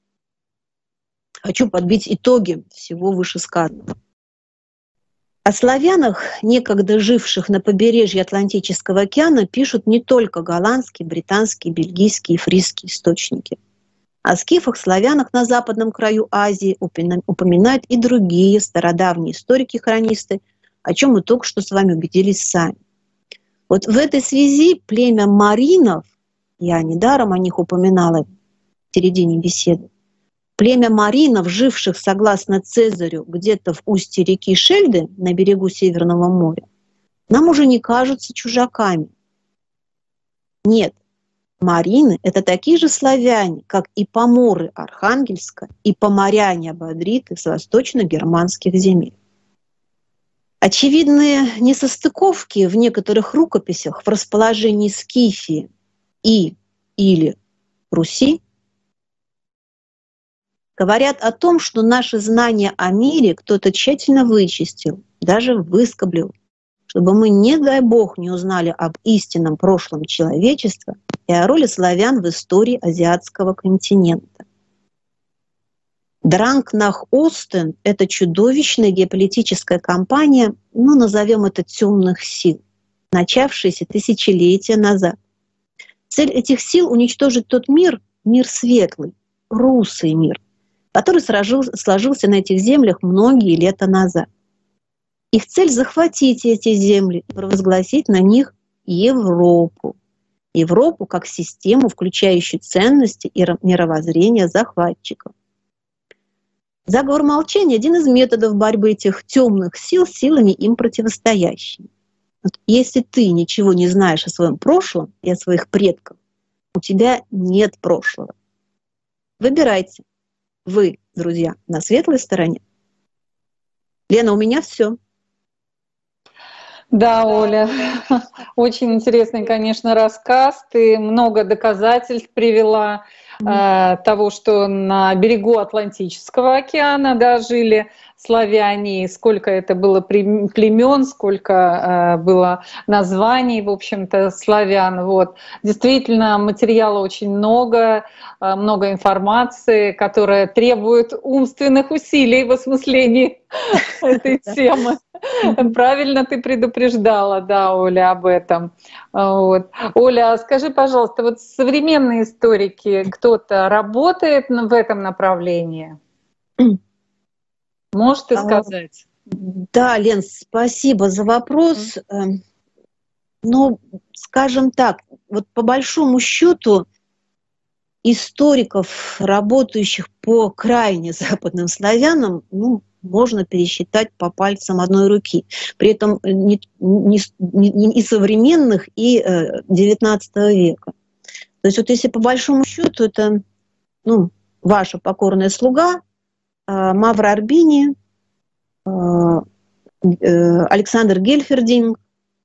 хочу подбить итоги всего вышесказанного. О славянах, некогда живших на побережье Атлантического океана, пишут не только голландские, британские, бельгийские и фризские источники. О скифах, славянах на западном краю Азии упоминают и другие стародавние историки-хронисты, о чем мы только что с вами убедились сами. Вот в этой связи племя маринов, я недаром о них упоминала в середине беседы, племя маринов, живших, согласно Цезарю, где-то в устье реки Шельды на берегу Северного моря, нам уже не кажутся чужаками. Нет, марины – это такие же славяне, как и поморы Архангельска и поморяне-ободриты с восточно-германских земель. Очевидные несостыковки в некоторых рукописях в расположении Скифии или Руси говорят о том, что наши знания о мире кто-то тщательно вычистил, даже выскоблил, чтобы мы, не дай бог, не узнали об истинном прошлом человечества и о роли славян в истории азиатского континента. Дранг нах Остен – это чудовищная геополитическая кампания, назовем это темных сил, начавшаяся тысячелетия назад. Цель этих сил – уничтожить тот мир светлый, русый мир, который сложился на этих землях многие лета назад. Их цель – захватить эти земли и провозгласить на них Европу. Европу как систему, включающую ценности и мировоззрение захватчиков. Заговор молчания – один из методов борьбы этих темных сил с силами им противостоящими. Вот если ты ничего не знаешь о своем прошлом и о своих предках, у тебя нет прошлого. Выбирайте. Вы, друзья, на светлой стороне. Лена, у меня все. Да, Оля, очень интересный, конечно, рассказ. Ты много доказательств привела того, что на берегу Атлантического океана жили славяне, и сколько это было племен, сколько было названий, в общем-то, славян. Вот. Действительно, материала очень много, много информации, которая требует умственных усилий в осмыслении этой темы. Правильно ты предупреждала, да, Оля, об этом. Вот. Оля, скажи, пожалуйста, вот современные историки, кто-то работает в этом направлении? Можешь ты сказать? Да, Лен, спасибо за вопрос. Но, скажем так, вот по большому счету историков, работающих по крайне западным славянам, можно пересчитать по пальцам одной руки. При этом и современных, и XIX века. То есть вот если по большому счету это ваша покорная слуга, Мавр Арбини, Александр Гельфердинг,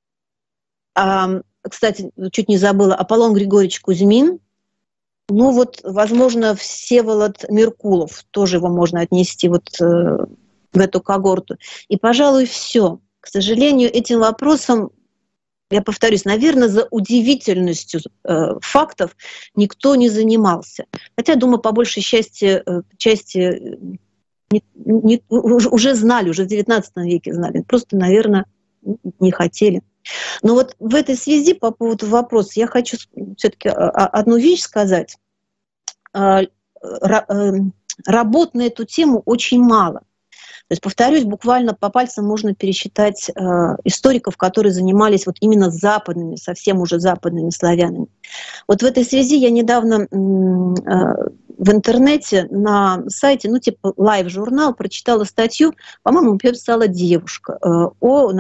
кстати, чуть не забыла, Аполлон Григорьевич Кузьмин, возможно, Всеволод Меркулов, тоже его можно отнести в эту когорту. И, пожалуй, все. К сожалению, этим вопросом, я повторюсь, наверное, за удивительностью фактов никто не занимался. Хотя, думаю, по большей части уже знали, уже в XIX веке знали, просто, наверное, не хотели. Но вот в этой связи по поводу вопроса я хочу все-таки одну вещь сказать. Работ на эту тему очень мало. То есть, повторюсь, буквально по пальцам можно пересчитать историков, которые занимались именно западными, совсем уже западными славянами. Вот в этой связи я недавно в интернете на сайте, типа Live-журнал, прочитала статью, по-моему, писала девушка о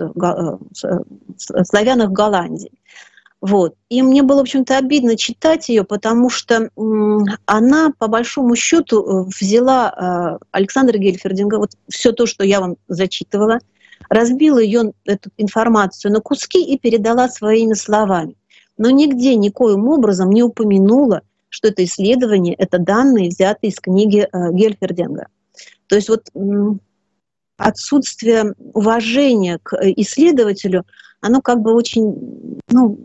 славянах Голландии. Вот. И мне было, в общем-то, обидно читать ее, потому что она, по большому счету, взяла Александра Гельфердинга, все то, что я вам зачитывала, разбила эту информацию на куски и передала своими словами. Но нигде никоим образом не упомянула, что это исследование, это данные, взятые из книги Гельфердинга. То есть отсутствие уважения к исследователю, оно как бы очень,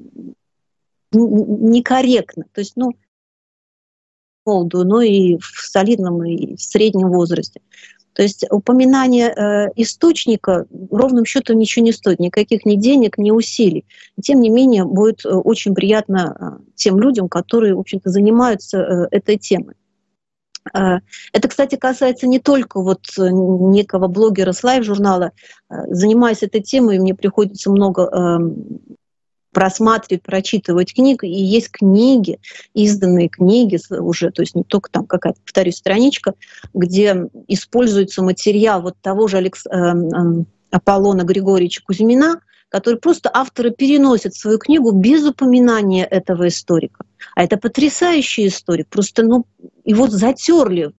некорректно. То есть, молоду, но и в солидном, и в среднем возрасте. То есть упоминание источника ровным счетом ничего не стоит, никаких ни денег, ни усилий. И тем не менее, будет очень приятно тем людям, которые, в общем-то, занимаются этой темой. Это, кстати, касается не только некого блогера с лайв-журнала. Занимаясь этой темой, мне приходится много просматривать, прочитывать книг, и есть книги, изданные книги уже, то есть не только там какая-то, повторюсь, страничка, где используется материал того же Аполлона Григорьевича Кузьмина, который просто авторы переносят в свою книгу без упоминания этого историка. А это потрясающий историк, просто его затерли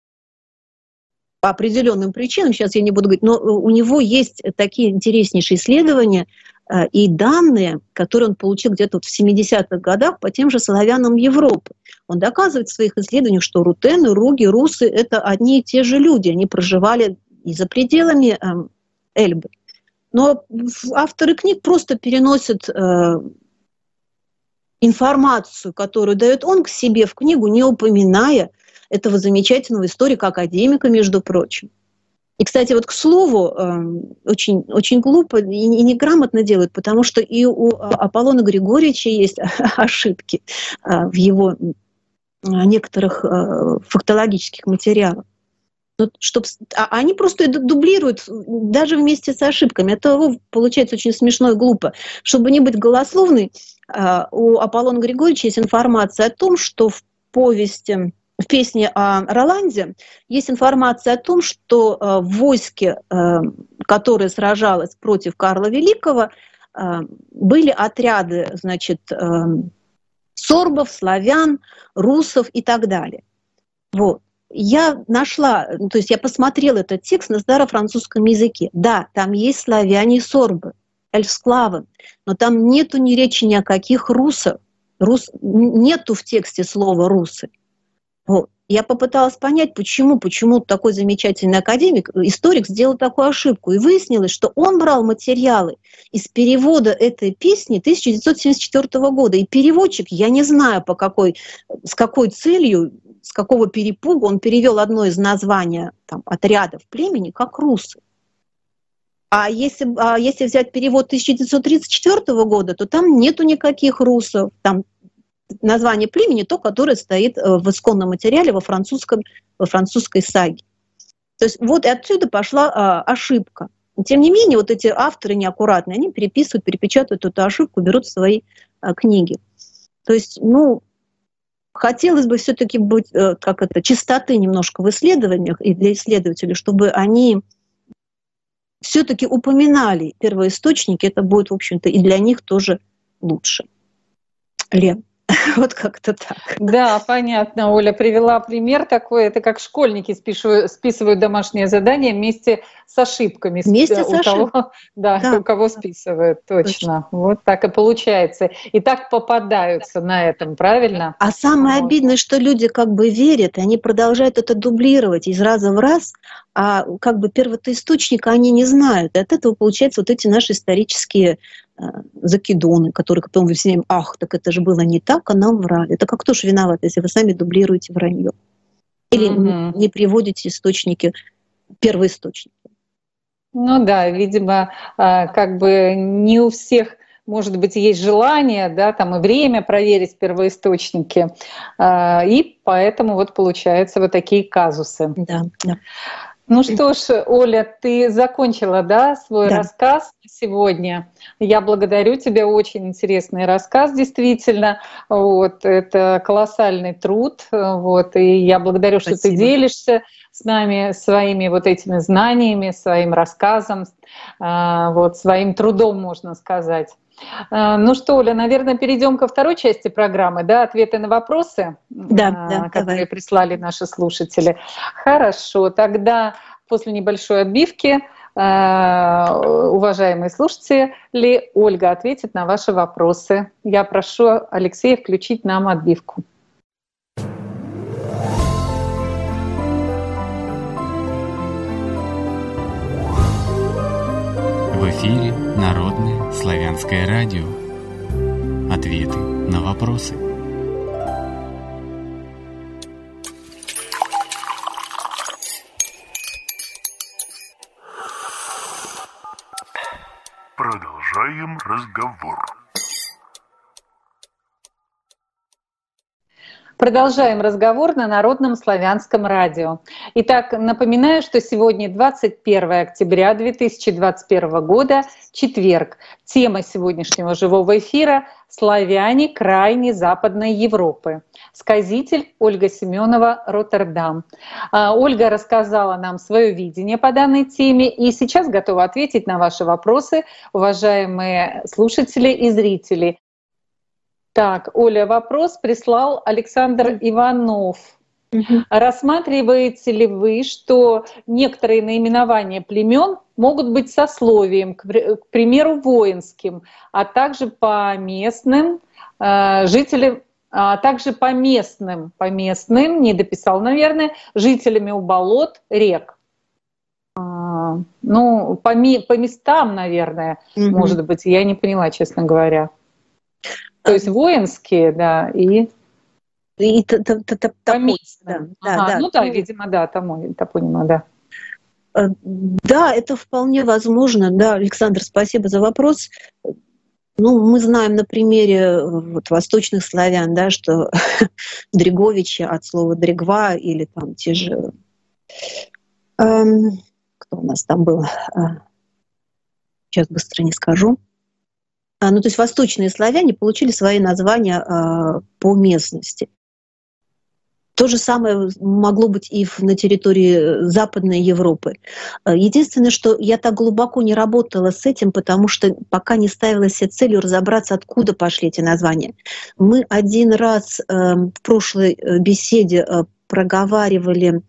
по определенным причинам, сейчас я не буду говорить, но у него есть такие интереснейшие исследования и данные, которые он получил где-то в 70-х годах по тем же славянам Европы. Он доказывает в своих исследованиях, что рутены, руги, русы — это одни и те же люди. Они проживали и за пределами Эльбы. Но авторы книг просто переносят информацию, которую дает он, к себе в книгу, не упоминая этого замечательного историка-академика, между прочим. И, кстати, к слову, очень, очень глупо и неграмотно делают, потому что и у Аполлона Григорьевича есть ошибки в его некоторых фактологических материалах. Они просто дублируют даже вместе с ошибками. Это получается очень смешно и глупо. Чтобы не быть голословной, у Аполлона Григорьевича есть информация о том, что в песне о Роланде есть информация о том, что в войске, которое сражалось против Карла Великого, были отряды, сорбов, славян, русов и так далее. Я нашла, то есть я посмотрела этот текст на старофранцузском языке. Да, там есть славяне и сорбы, эльфсклавы, но там нету ни речи ни о каких русах. Нету в тексте слова «русы». Я попыталась понять, почему такой замечательный академик, историк сделал такую ошибку. И выяснилось, что он брал материалы из перевода этой песни 1974 года. И переводчик, я не знаю, с какой целью, с какого перепугу он перевел одно из названий отрядов племени как русы. А если взять перевод 1934 года, то там нету никаких русов, там название племени то, которое стоит в исконном материале во французской саге. То есть и отсюда пошла ошибка. Тем не менее, эти авторы неаккуратные, они переписывают, перепечатывают эту ошибку, берут в свои книги. То есть, хотелось бы все-таки быть, чистоты немножко в исследованиях и для исследователей, чтобы они все-таки упоминали первоисточники, это будет, в общем-то, и для них тоже лучше. Лен. Как-то так. Да, понятно. Оля привела пример такой. Это как школьники списывают домашнее задание вместе с ошибками. Вместе с ошибками. У кого списывают, точно. Вот так и получается. И так попадаются на этом, правильно? А самое обидное, что люди верят, и они продолжают это дублировать из раза в раз, а первоисточника они не знают. И от этого получаются эти наши исторические закидоны, которые потом вы все время, так это же было не так, а нам врали. Это кто же виноват, если вы сами дублируете вранье? Или не приводите источники, первоисточники? Видимо, не у всех, может быть, есть желание, и время проверить первоисточники, и поэтому получаются такие казусы. Да. Ну что ж, Оля, ты закончила, свой рассказ сегодня. Я благодарю тебя, очень интересный рассказ, действительно. Это колоссальный труд, и я благодарю, что ты делишься с нами своими этими знаниями, своим рассказом, своим трудом, можно сказать. Ну что, Оля, наверное, перейдем ко второй части программы, ответы на вопросы, которые прислали наши слушатели. Хорошо, тогда после небольшой отбивки, уважаемые слушатели, Ольга ответит на ваши вопросы. Я прошу Алексея включить нам отбивку. эфире Народное славянское радио. Ответы на вопросы. Продолжаем разговор. Продолжаем разговор на Народном славянском радио. Итак, напоминаю, что сегодня 21 октября 2021 года, четверг. Тема сегодняшнего живого эфира — «Славяне крайней Западной Европы». Сказитель Ольга Семенова, Роттердам. Ольга рассказала нам свое видение по данной теме и сейчас готова ответить на ваши вопросы, уважаемые слушатели и зрители. Так, Оля, вопрос прислал Александр Иванов. Рассматриваете ли вы, что некоторые наименования племен могут быть сословием, к примеру, воинским, а также по местным жителям, а также по местным, не дописал, наверное, жителями у болот, рек? Ну, по местам, наверное, может быть, я не поняла, честно говоря. То есть воинские, да, и топонимы, да. Ну да, видимо, да, топонима, да. Да, это вполне возможно. Да, Александр, спасибо за вопрос. Ну, мы знаем на примере восточных славян, да, что Дреговичи от слова дрегва или там те же... кто у нас там был? Сейчас быстро не скажу. Ну, то есть восточные славяне получили свои названия по местности. То же самое могло быть и на территории Западной Европы. Единственное, что я так глубоко не работала с этим, потому что пока не ставила себе целью разобраться, откуда пошли эти названия. Мы один раз в прошлой беседе проговаривали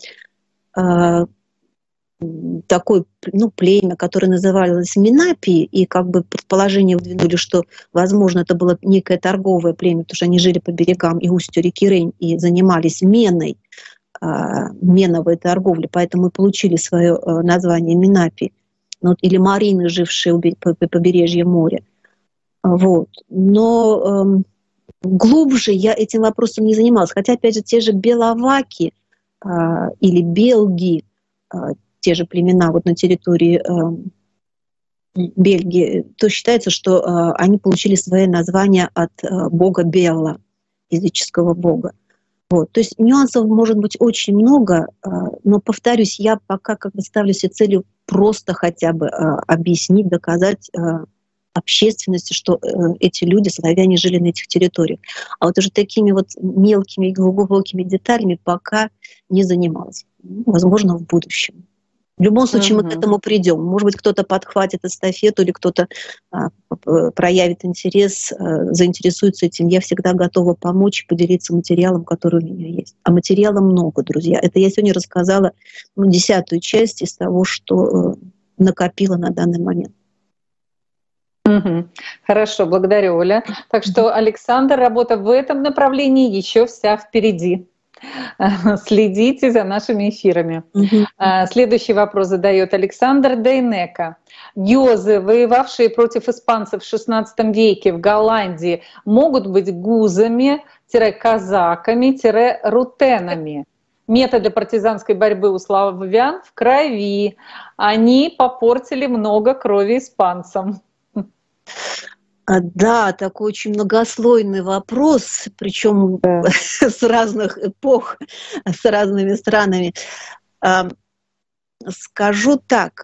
такое племя, которое называлось Минапи, и как бы предположение выдвинули, что, возможно, это было некое торговое племя, потому что они жили по берегам и устью реки Рейн и занимались меной, меновой торговлей, поэтому и получили свое название Минапи, или марины, жившие по побережью моря. Вот. Но глубже я этим вопросом не занималась. Хотя, опять же, те же беловаки или белги, те же племена на территории Бельгии, то считается, что они получили свои названия от бога Белла, языческого бога. Вот. То есть нюансов может быть очень много, но, повторюсь, я пока ставлю себе целью просто хотя бы объяснить, доказать общественности, что эти люди, славяне, жили на этих территориях. А вот уже такими мелкими и глубокими деталями пока не занималась. Возможно, в будущем. В любом случае мы к этому придем. Может быть, кто-то подхватит эстафету или кто-то проявит интерес, заинтересуется этим. Я всегда готова помочь, поделиться материалом, который у меня есть. А материала много, друзья. Это я сегодня рассказала 10-ю часть из того, что накопила на данный момент. Хорошо, благодарю, Оля. Так что, Александр, работа в этом направлении еще вся впереди. Следите за нашими эфирами. Следующий вопрос задает Александр Дейнека. Гёзы, воевавшие против испанцев в XVI веке в Голландии, могут быть гузами, казаками, рутенами. Методы партизанской борьбы у славян в крови. Они попортили много крови испанцам. Да, такой очень многослойный вопрос, причем с разных эпох, с разными странами. Скажу так,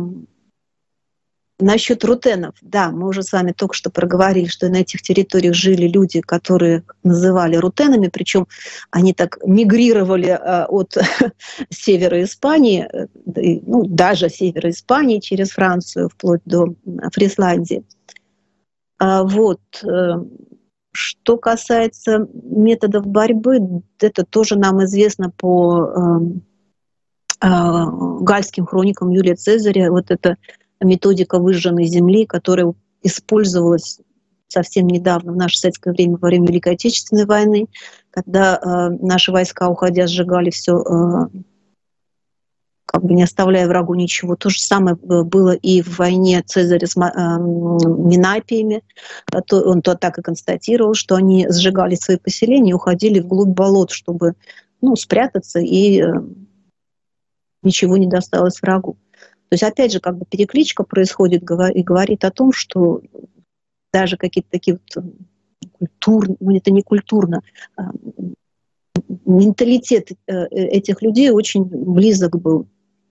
насчет рутенов. Да, мы уже с вами только что проговорили, что на этих территориях жили люди, которые называли рутенами, причем они так мигрировали от севера Испании, даже севера Испании через Францию, вплоть до Фрисландии. Вот. Что касается методов борьбы, это тоже нам известно по гальским хроникам Юлия Цезаря. Вот эта методика выжженной земли, которая использовалась совсем недавно, в наше советское время, во время Великой Отечественной войны, когда наши войска, уходя, сжигали все как бы не оставляя врагу ничего. То же самое было и в войне Цезаря с Менапиями. Он то так и констатировал, что они сжигали свои поселения и уходили вглубь болот, чтобы спрятаться, и ничего не досталось врагу. То есть, опять же, как бы перекличка происходит и говорит о том, что даже какие-то такие вот культурные, это не культурно, менталитет этих людей очень близок был.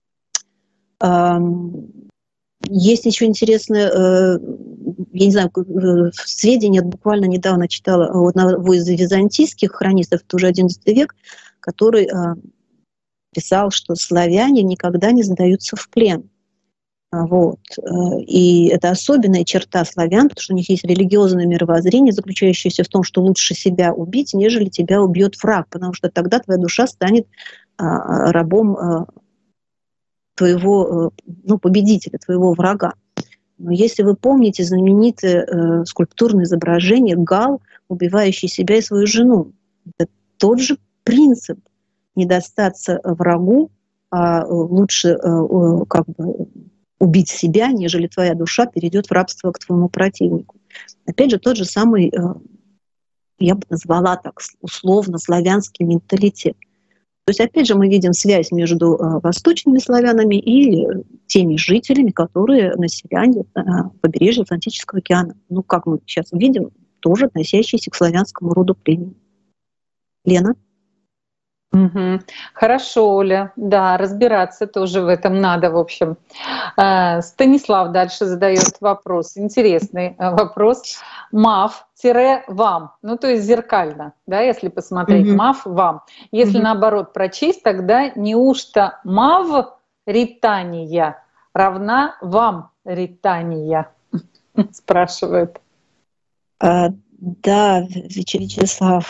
Есть еще интересное, я не знаю, сведения, буквально недавно читала от одного из византийских хронистов, это уже XI век, который писал, что славяне никогда не сдаются в плен. Вот. И это особенная черта славян, потому что у них есть религиозное мировоззрение, заключающееся в том, что лучше себя убить, нежели тебя убьет враг, потому что тогда твоя душа станет рабом твоего победителя, твоего врага. Но если вы помните знаменитое скульптурное изображение Гал, убивающий себя и свою жену, это тот же принцип — не достаться врагу, а лучше убить себя, нежели твоя душа перейдет в рабство к твоему противнику. Опять же, тот же самый, я бы назвала так условно, славянский менталитет. То есть, опять же, мы видим связь между восточными славянами и теми жителями, которые населяли побережье Атлантического океана. Как мы сейчас видим, тоже относящиеся к славянскому роду племени. Лена? Угу. Хорошо, Оля. Да, разбираться тоже в этом надо, в общем. Станислав дальше задает вопрос. Интересный вопрос. Мав-вам. То есть зеркально, да, если посмотреть. Мав-вам. Если наоборот прочесть, тогда неужто мав-ритания равна вам-ритания? Спрашивает. Да, Вячеслав.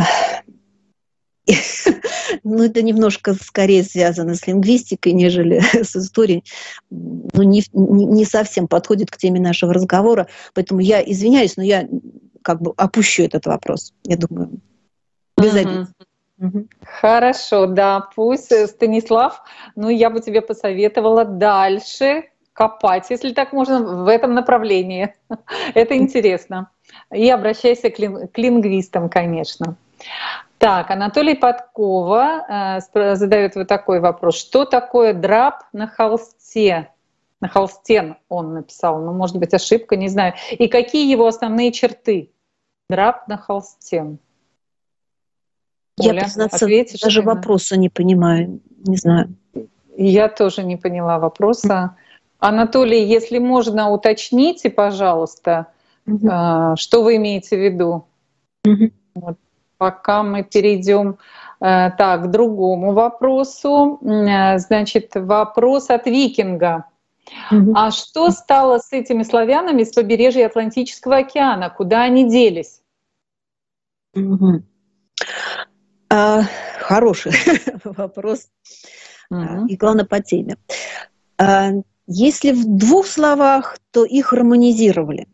Это немножко скорее связано с лингвистикой, нежели с историей. Не совсем подходит к теме нашего разговора. Поэтому я извиняюсь, но я как бы опущу этот вопрос. Я думаю, без обид. Хорошо, да, пусть, Станислав. Я бы тебе посоветовала дальше копать, если так можно, в этом направлении. Это интересно. И обращайся к лингвистам, конечно. Так, Анатолий Подкова задает вот такой вопрос. Что такое драп на холсте? На холстен он написал, может быть, ошибка, не знаю. И какие его основные черты? Драп на холсте. Я, признаться, даже вопроса не понимаю, не знаю. Я тоже не поняла вопроса. Анатолий, если можно, уточните, пожалуйста, что вы имеете в виду? Вот. Пока мы перейдем к другому вопросу. Значит, вопрос от Викинга. А что стало с этими славянами с побережья Атлантического океана? Куда они делись? Хороший вопрос. И главное по теме. Если в двух словах, то их гармонизировали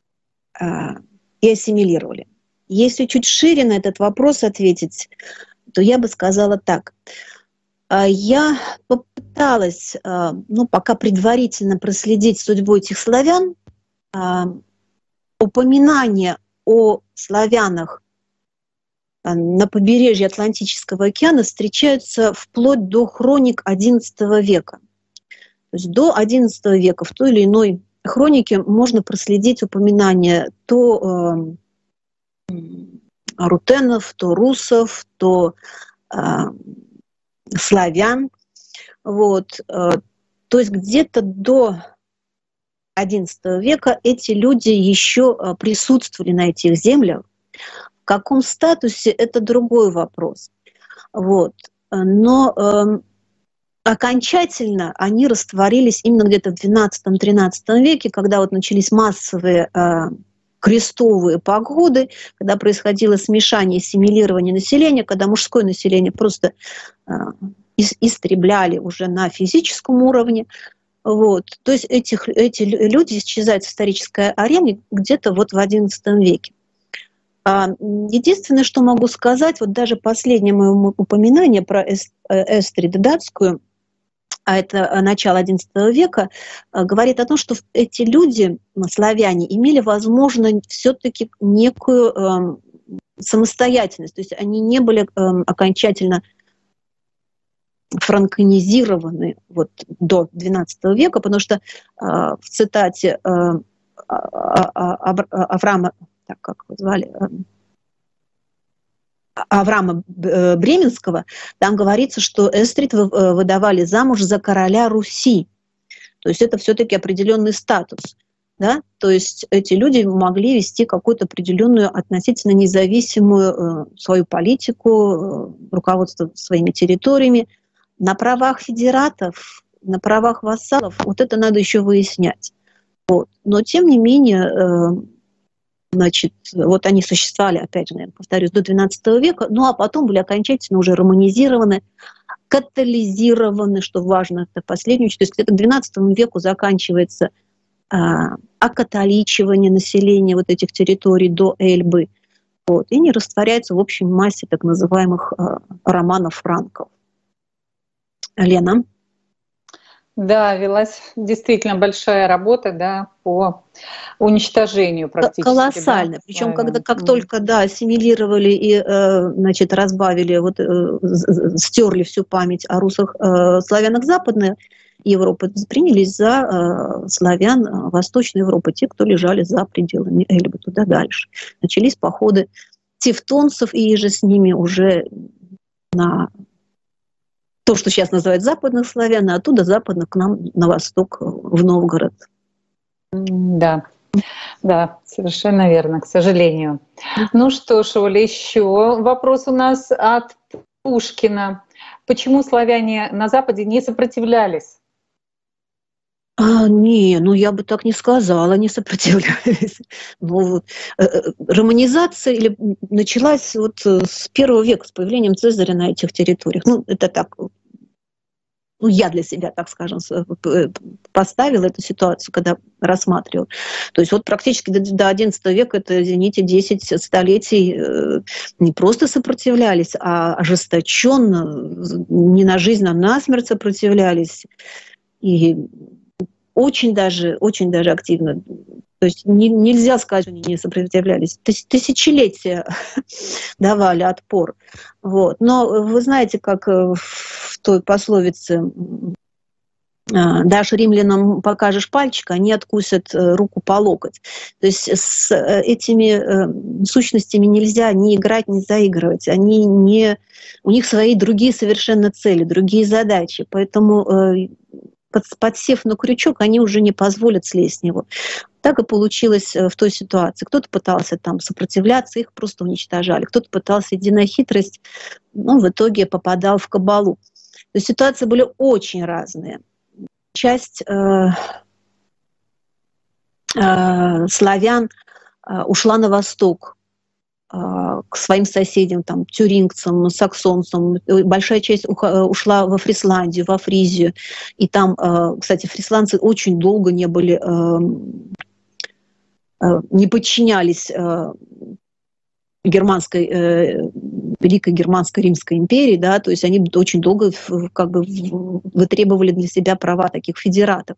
и ассимилировали. Если чуть шире на этот вопрос ответить, то я бы сказала так. Я попыталась, пока предварительно проследить судьбу этих славян. Упоминания о славянах на побережье Атлантического океана встречаются вплоть до хроник XI века. То есть до XI века в той или иной хронике можно проследить упоминания то рутенов, то русов, то славян. Вот. То есть где-то до XI века эти люди еще присутствовали на этих землях. В каком статусе — это другой вопрос. Вот. Но окончательно они растворились именно где-то в XII-XIII веке, когда вот начались массовые крестовые погоды, когда происходило смешание, ассимилирование населения, когда мужское население просто истребляли уже на физическом уровне. Вот. То есть эти люди исчезают в исторической арене где-то вот в XI веке. Единственное, что могу сказать, вот даже последнее мое упоминание про Эстрид датскую, а это начало XI века, говорит о том, что эти люди, славяне, имели, возможно, все-таки некую самостоятельность, то есть они не были окончательно франконизированы вот до XII века, потому что в цитате Авраама, так как его звали, Авраама Бременского, там говорится, что эстрит выдавали замуж за короля Руси. То есть это все-таки определенный статус. Да? То есть эти люди могли вести какую-то определенную относительно независимую свою политику, руководство своими территориями. На правах федератов, на правах вассалов, вот это надо еще выяснять. Вот. Но тем не менее, значит, вот они существовали, опять же, наверное, повторюсь, до XII века, ну а потом были окончательно уже романизированы, католизированы, что важно, это последнее. То есть где-то к XII веку заканчивается окатоличивание населения вот этих территорий до Эльбы. Вот, и не растворяется в общей массе так называемых романов франков. Лена? Да, велась действительно большая работа, да, по уничтожению практически. Колоссально. Да? Причем, когда как только ассимилировали и значит, разбавили, вот, стерли всю память о русах, славянах Западной Европы, принялись за славян Восточной Европы, те, кто лежали за пределами Эльбы, туда дальше. Начались походы тевтонцев и же с ними уже на то, что сейчас называют западных славян, а оттуда западных к нам на восток, в Новгород. Да, да, совершенно верно, к сожалению. Ну что ж, Оля, еще вопрос у нас от Пушкина. Почему славяне на Западе не сопротивлялись? Не, ну я бы так не сказала, не сопротивлялись. Ну, вот, романизация началась вот с первого века, с появлением Цезаря на этих территориях. Ну, это так, ну, я для себя, так скажем, поставила эту ситуацию, когда рассматривала. То есть вот практически до XI века, это, извините, 10 столетий не просто сопротивлялись, а ожесточенно, не на жизнь, а на смерть сопротивлялись. И очень даже активно. То есть нельзя сказать, что они не сопротивлялись. Тысячелетия давали отпор. Вот. Но вы знаете, как в той пословице «дашь римлянам, покажешь пальчик, они откусят руку по локоть». То есть с этими сущностями нельзя ни играть, ни заигрывать. У них свои другие совершенно цели, другие задачи. Поэтому подсев на крючок, они уже не позволят слезть с него. Так и получилось в той ситуации. Кто-то пытался там сопротивляться, их просто уничтожали. Кто-то пытался идти на хитрость, но в итоге попадал в кабалу. То есть ситуации были очень разные. Часть славян ушла на восток, к своим соседям, там, тюрингцам, саксонцам. Большая часть ушла во Фрисландию, во Фризию. И там, кстати, фрисландцы очень долго не подчинялись Великой Германской Римской империи, да, то есть они очень долго как бы вытребовали для себя права таких федератов.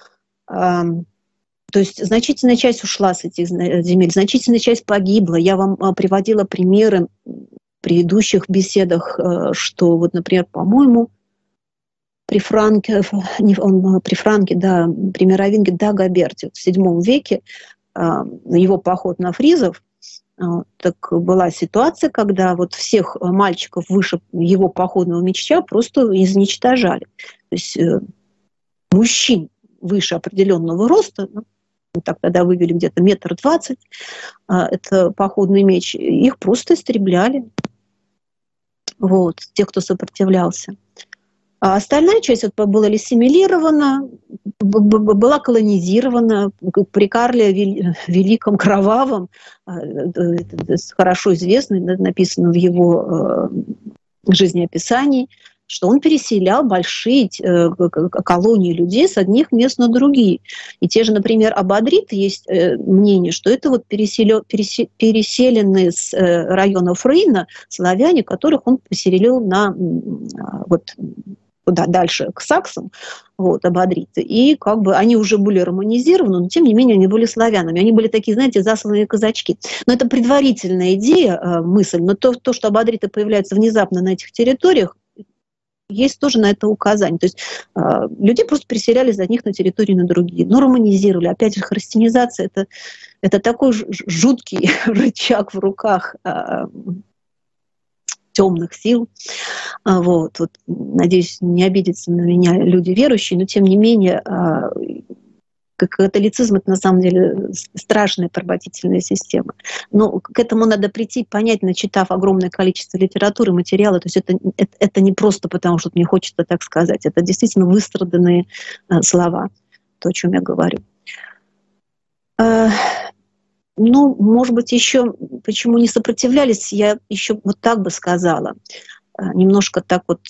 То есть значительная часть ушла с этих земель, значительная часть погибла. Я вам приводила примеры в предыдущих беседах, что вот, например, по-моему, при Франке, да, при Мировинге Дагоберте в VII веке, его поход на фризов, так была ситуация, когда вот всех мальчиков выше его походного меча просто изничтожали. То есть мужчин выше определенного роста, так тогда вывели где-то 1,20 м, это походный меч, их просто истребляли. Вот, тех, кто сопротивлялся. А остальная часть была ассимилирована, была колонизирована. При Карле Великом Кровавом, хорошо известно, написано в его жизнеописании, что он переселял большие колонии людей с одних мест на другие. И те же, например, абадриты, есть мнение, что это вот переселенные с районов Рейна славяне, которых он поселил куда дальше, к саксам, вот, абадриты, и как бы они уже были романизированы, но тем не менее они были славянами. Они были такие, знаете, засланные казачки. Но это предварительная идея, мысль, но то, что абадриты появляются внезапно на этих территориях, есть тоже на это указание. То есть людей просто переселяли из одних на территории на другие. Но романизировали. Опять же, христианизация это такой жуткий рычаг в руках темных сил. Вот. Надеюсь, не обидятся на меня люди верующие, но тем не менее католицизм — это на самом деле страшная поработительная система. Но к этому надо прийти, понять, начитав огромное количество литературы, материала. То есть это не просто потому, что мне хочется так сказать. Это действительно выстраданные слова, то, о чем я говорю. Ну, может быть, еще почему не сопротивлялись, я еще вот так бы сказала. Немножко так вот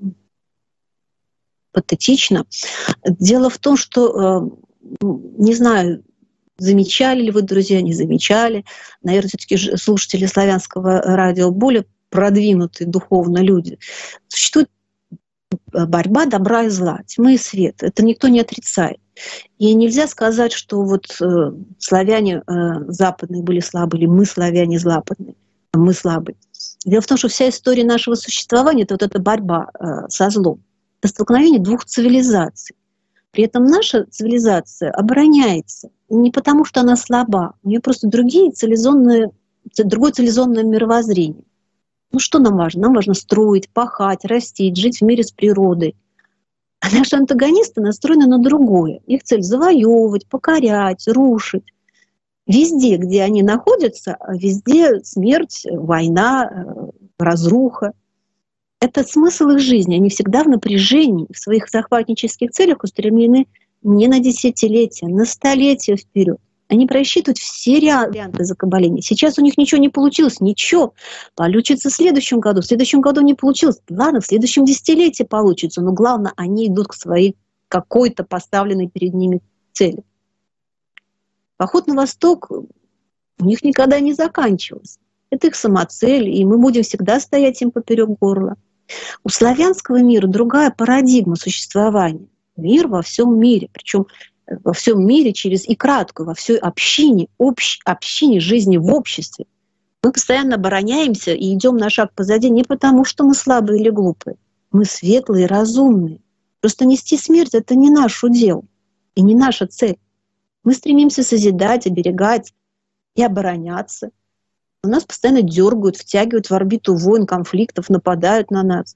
патетично. Дело в том, что, не знаю, замечали ли вы, друзья, не замечали. Наверное, все-таки слушатели славянского радио более продвинутые духовно люди. Существует борьба добра и зла, тьмы и света. Это никто не отрицает. И нельзя сказать, что вот славяне западные были слабы, или мы, славяне, западные, мы слабы. Дело в том, что вся история нашего существования — это вот эта борьба со злом. Это столкновение двух цивилизаций. При этом наша цивилизация обороняется не потому, что она слаба, у нее просто другое цивилизованное мировоззрение. Ну что нам важно? Нам важно строить, пахать, растить, жить в мире с природой. А наши антагонисты настроены на другое. Их цель — завоевывать, покорять, рушить. Везде, где они находятся, везде смерть, война, разруха. Это смысл их жизни. Они всегда в напряжении, в своих захватнических целях устремлены не на десятилетия, на столетия вперед. Они просчитывают все варианты закабаления. Сейчас у них ничего не получилось, ничего. Получится в следующем году. В следующем году не получилось. Ладно, в следующем десятилетии получится. Но главное, они идут к своей какой-то поставленной перед ними цели. Поход на восток у них никогда не заканчивался. Это их самоцель, и мы будем всегда стоять им поперек горла. У славянского мира другая парадигма существования. Мир во всем мире. Причем во всем мире через и краткую, во всей общине, общине жизни в обществе. Мы постоянно обороняемся и идем на шаг позади не потому, что мы слабые или глупые. Мы светлые, разумные. Просто нести смерть — это не наш удел и не наша цель. Мы стремимся созидать, оберегать и обороняться. У нас постоянно дергают, втягивают в орбиту войн, конфликтов, нападают на нас.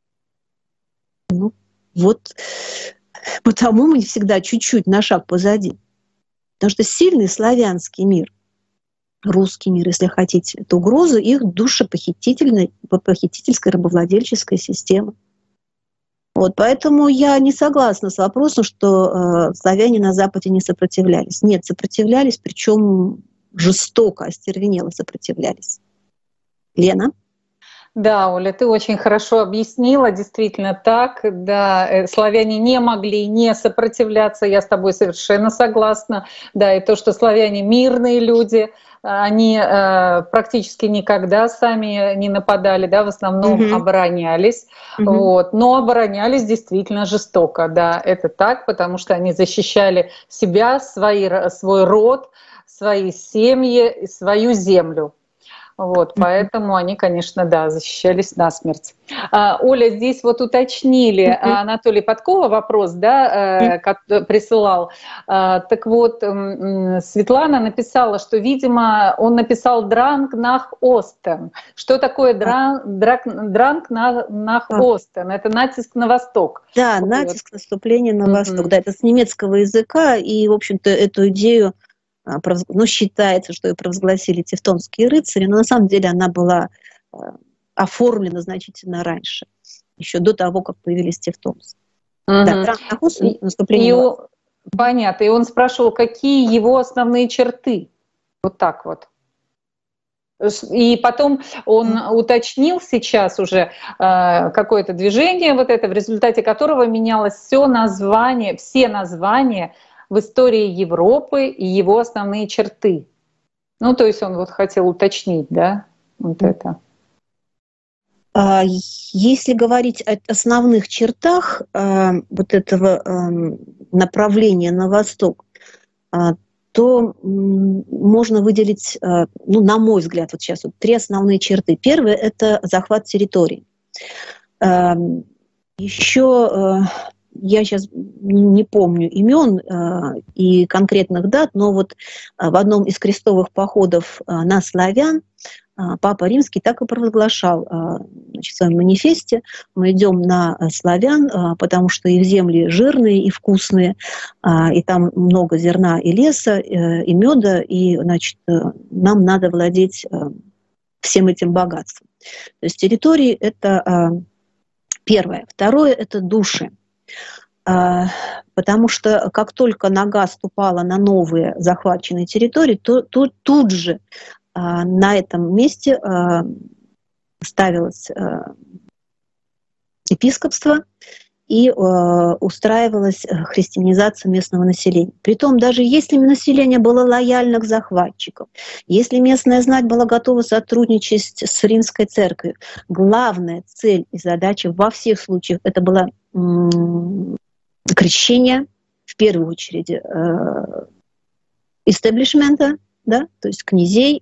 Ну, вот потому мы всегда чуть-чуть на шаг позади. Потому что сильный славянский мир, русский мир, если хотите, это угроза их душепохитительской, рабовладельческой системы. Вот, поэтому я не согласна с вопросом, что славяне на Западе не сопротивлялись. Нет, сопротивлялись, причем жестоко, остервенело сопротивлялись. Лена? Да, Оля, ты очень хорошо объяснила, действительно так. Да, славяне не могли не сопротивляться, я с тобой совершенно согласна. Да, и то, что славяне мирные люди, они практически никогда сами не нападали, да, в основном оборонялись. Вот, но оборонялись действительно жестоко, да, это так, потому что они защищали себя, свой род, свои семьи, свою землю. Вот, поэтому они, конечно, да, защищались насмерть. Оля, здесь вот уточнили, Анатолий Подкова вопрос, да, присылал. Так вот, Светлана написала, что, видимо, он написал «Дранг нах Остен». Что такое «Дранг нах Остен»? Это натиск на восток. Да, натиск, наступление на восток. Да, это с немецкого языка, и, в общем-то, эту идею считается, что ее провозгласили тевтонские рыцари, но на самом деле она была оформлена значительно раньше, еще до того, как появились тевтонцы. Да, наступление. Понятно. И он спрашивал, какие его основные черты. Вот так вот. И потом он уточнил сейчас уже какое-то движение, вот это, в результате которого менялось все название в истории Европы и его основные черты. Ну, то есть он вот хотел уточнить, да, вот это. Если говорить о основных чертах вот этого направления на восток, то можно выделить, ну, на мой взгляд, вот сейчас вот 3 основные черты. Первое – это захват территорий. Еще я сейчас не помню имен и конкретных дат, но вот в одном из крестовых походов на славян Папа Римский так и провозглашал, значит, в своем манифесте: мы идем на славян, потому что их земли жирные и вкусные, и там много зерна и леса, и меда, и, значит, нам надо владеть всем этим богатством. То есть территории – это первое. Второе – это души. Потому что как только нога ступала на новые захваченные территории, то тут же на этом месте ставилось епископство и устраивалась христианизация местного населения. Притом, даже если население было лояльно к захватчикам, если местная знать была готова сотрудничать с римской церковью, главная цель и задача во всех случаях это было крещение, в первую очередь, истеблишмента, да, то есть князей,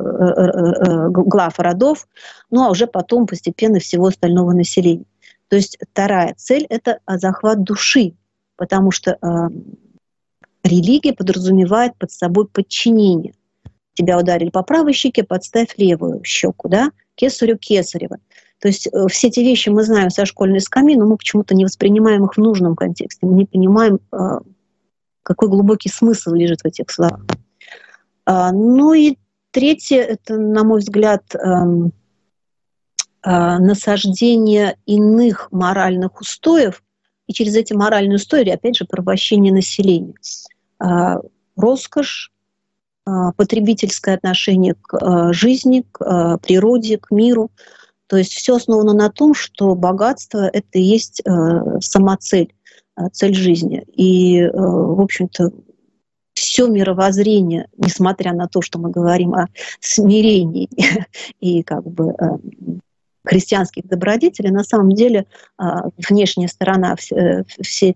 глав родов, ну а уже потом постепенно всего остального населения. То есть вторая цель – это захват души, потому что религия подразумевает под собой подчинение. Тебя ударили по правой щеке, подставь левую щеку, да, кесарю кесарева. То есть все эти вещи мы знаем со школьной скамьи, но мы почему-то не воспринимаем их в нужном контексте. Мы не понимаем, какой глубокий смысл лежит в этих словах. Ну и третье, это, на мой взгляд, насаждение иных моральных устоев, и через эти моральные устои, опять же, порабощение населения. Роскошь, потребительское отношение к жизни, к природе, к миру. То есть все основано на том, что богатство – это и есть сама цель жизни. И, в общем-то, все мировоззрение, несмотря на то, что мы говорим о смирении и как бы христианских добродетелей, на самом деле внешняя сторона всей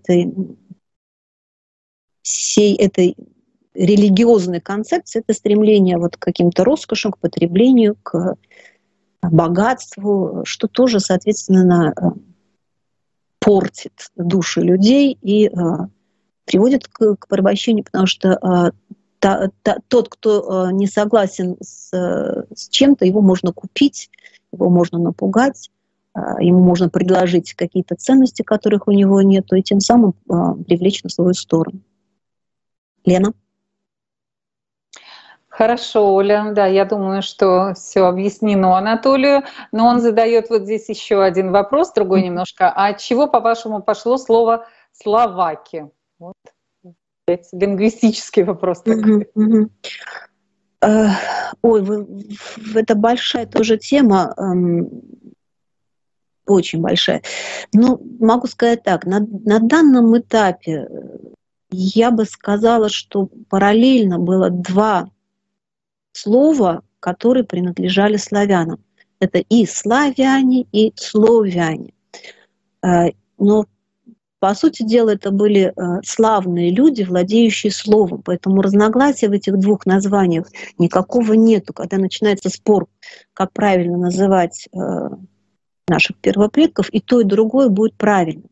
этой религиозной концепции – это стремление вот к каким-то роскошам, к потреблению, к богатству, что тоже, соответственно, портит души людей и приводит к порабощению, потому что тот, кто не согласен с чем-то, его можно купить, его можно напугать, ему можно предложить какие-то ценности, которых у него нет, и тем самым привлечь на свою сторону. Лена? Хорошо, Оля. Да, я думаю, что все объяснено Анатолию. Но он задает вот здесь еще один вопрос, другой немножко. А от чего, по-вашему, пошло слово «словаки»? Вот. Лингвистический вопрос такой. Ой, это большая тоже тема, очень большая. Но могу сказать так, на данном этапе я бы сказала, что параллельно было 2 слова, которые принадлежали славянам. Это и славяне, и словяне. Но, по сути дела, это были славные люди, владеющие словом. Поэтому разногласия в этих 2 названиях никакого нету. Когда начинается спор, как правильно называть наших первопредков, и то, и другое будет правильно.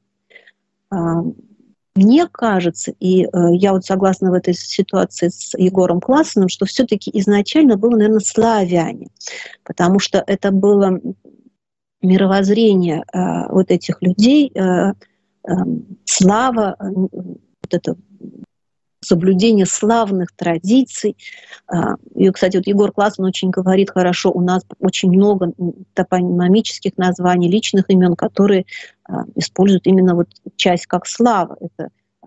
Мне кажется, и я вот согласна в этой ситуации с Егором Классеном, что все-таки изначально было, наверное, славяне, потому что это было мировоззрение вот этих людей, слава, вот это соблюдение славных традиций. И, кстати, вот Егор Классен очень говорит хорошо, у нас очень много топонимических названий, личных имен, которые используют именно вот часть как слава. Это,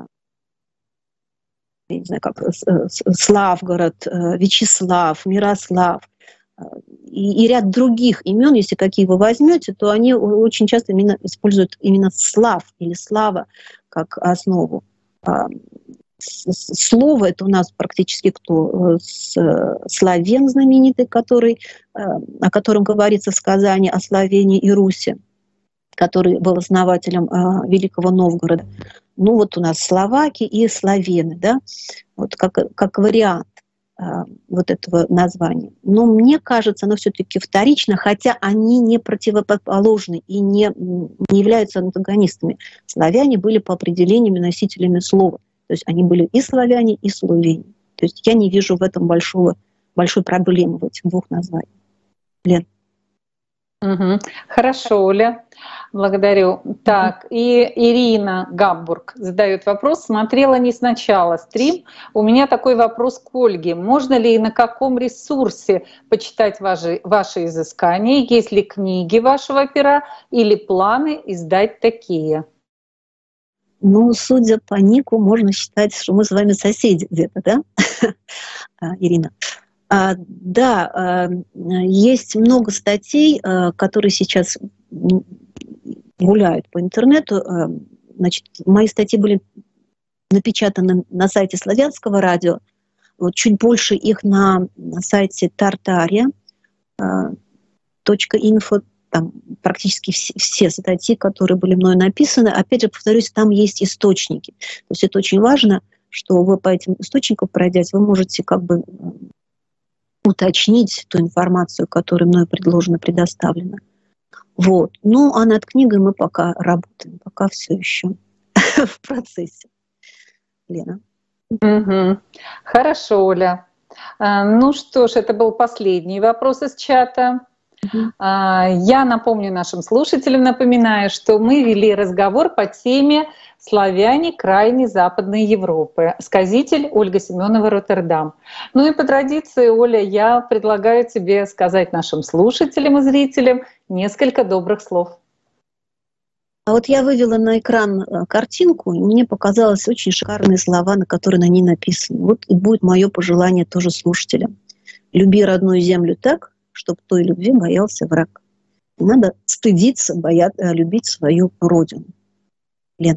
я не знаю, как Славгород, Вячеслав, Мирослав. И ряд других имен, если какие вы возьмете, то они очень часто именно используют именно слав или слава как основу. слово, это у нас практически кто? Славен знаменитый, о котором говорится в сказании о Словении и Руси, который был основателем Великого Новгорода. Ну вот у нас словаки и словены, да, вот как вариант вот этого названия. Но мне кажется, оно все-таки вторично, хотя они не противоположны и не являются антагонистами. Славяне были по определению носителями слова. То есть они были и славяне, и словени. То есть я не вижу в этом большой проблемы в этих двух названиях. Лен. Угу. Хорошо, Оля. Благодарю. Так, и Ирина Гамбург задает вопрос. Смотрела не сначала стрим. У меня такой вопрос к Ольге. Можно ли и на каком ресурсе почитать ваши изыскания? Есть ли книги вашего пера или планы издать такие? Ну, судя по нику, можно считать, что мы с вами соседи где-то, да, Ирина? Да, есть много статей, которые сейчас гуляют по интернету. Значит, мои статьи были напечатаны на сайте Славянского радио, вот чуть больше их на сайте tartaria.info, там практически все статьи, которые были мной написаны. Опять же, повторюсь, там есть источники. То есть это очень важно, что вы по этим источникам, пройдясь, вы можете как бы уточнить ту информацию, которая мной предложена, предоставлена. Вот. Ну, а над книгой мы пока работаем, пока все еще в процессе. Лена. Угу. Хорошо, Оля. Ну что ж, это был последний вопрос из чата. Я напомню нашим слушателям, напоминаю, что мы вели разговор по теме «Славяне крайней Западной Европы». Сказитель Ольга Семенова, Роттердам. Ну и по традиции, Оля, я предлагаю тебе сказать нашим слушателям и зрителям несколько добрых слов. А вот я вывела на экран картинку, и мне показалось очень шикарные слова, на которые на ней написаны. Вот и будет мое пожелание тоже слушателям. Люби родную землю так, чтобы той любви боялся враг. И надо стыдиться, любить свою родину. Лена.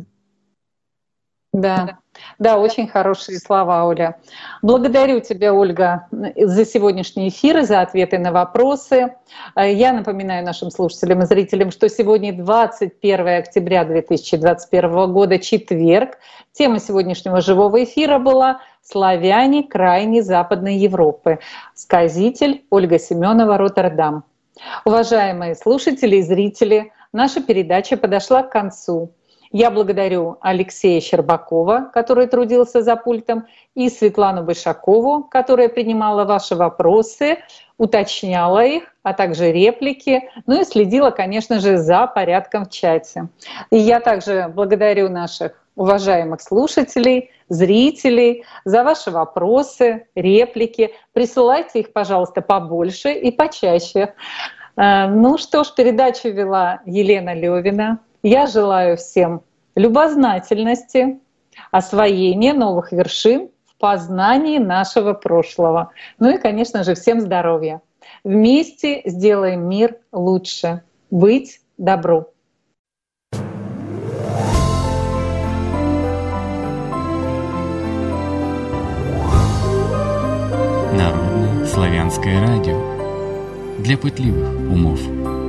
Да, очень хорошие слова, Оля. Благодарю тебя, Ольга, за сегодняшний эфир и за ответы на вопросы. Я напоминаю нашим слушателям и зрителям, что сегодня 21 октября 2021 года, четверг. Тема сегодняшнего живого эфира была «Славяне крайней Западной Европы». Сказитель Ольга Семенова, Роттердам. Уважаемые слушатели и зрители, наша передача подошла к концу. Я благодарю Алексея Щербакова, который трудился за пультом, и Светлану Большакову, которая принимала ваши вопросы, уточняла их, а также реплики, ну и следила, конечно же, за порядком в чате. И я также благодарю наших уважаемых слушателей, зрителей за ваши вопросы, реплики. Присылайте их, пожалуйста, побольше и почаще. Ну что ж, передачу вела Елена Левина. Я желаю всем любознательности, освоения новых вершин в познании нашего прошлого. Ну и, конечно же, всем здоровья. Вместе сделаем мир лучше. Быть добру. Народное славянское радио для пытливых умов.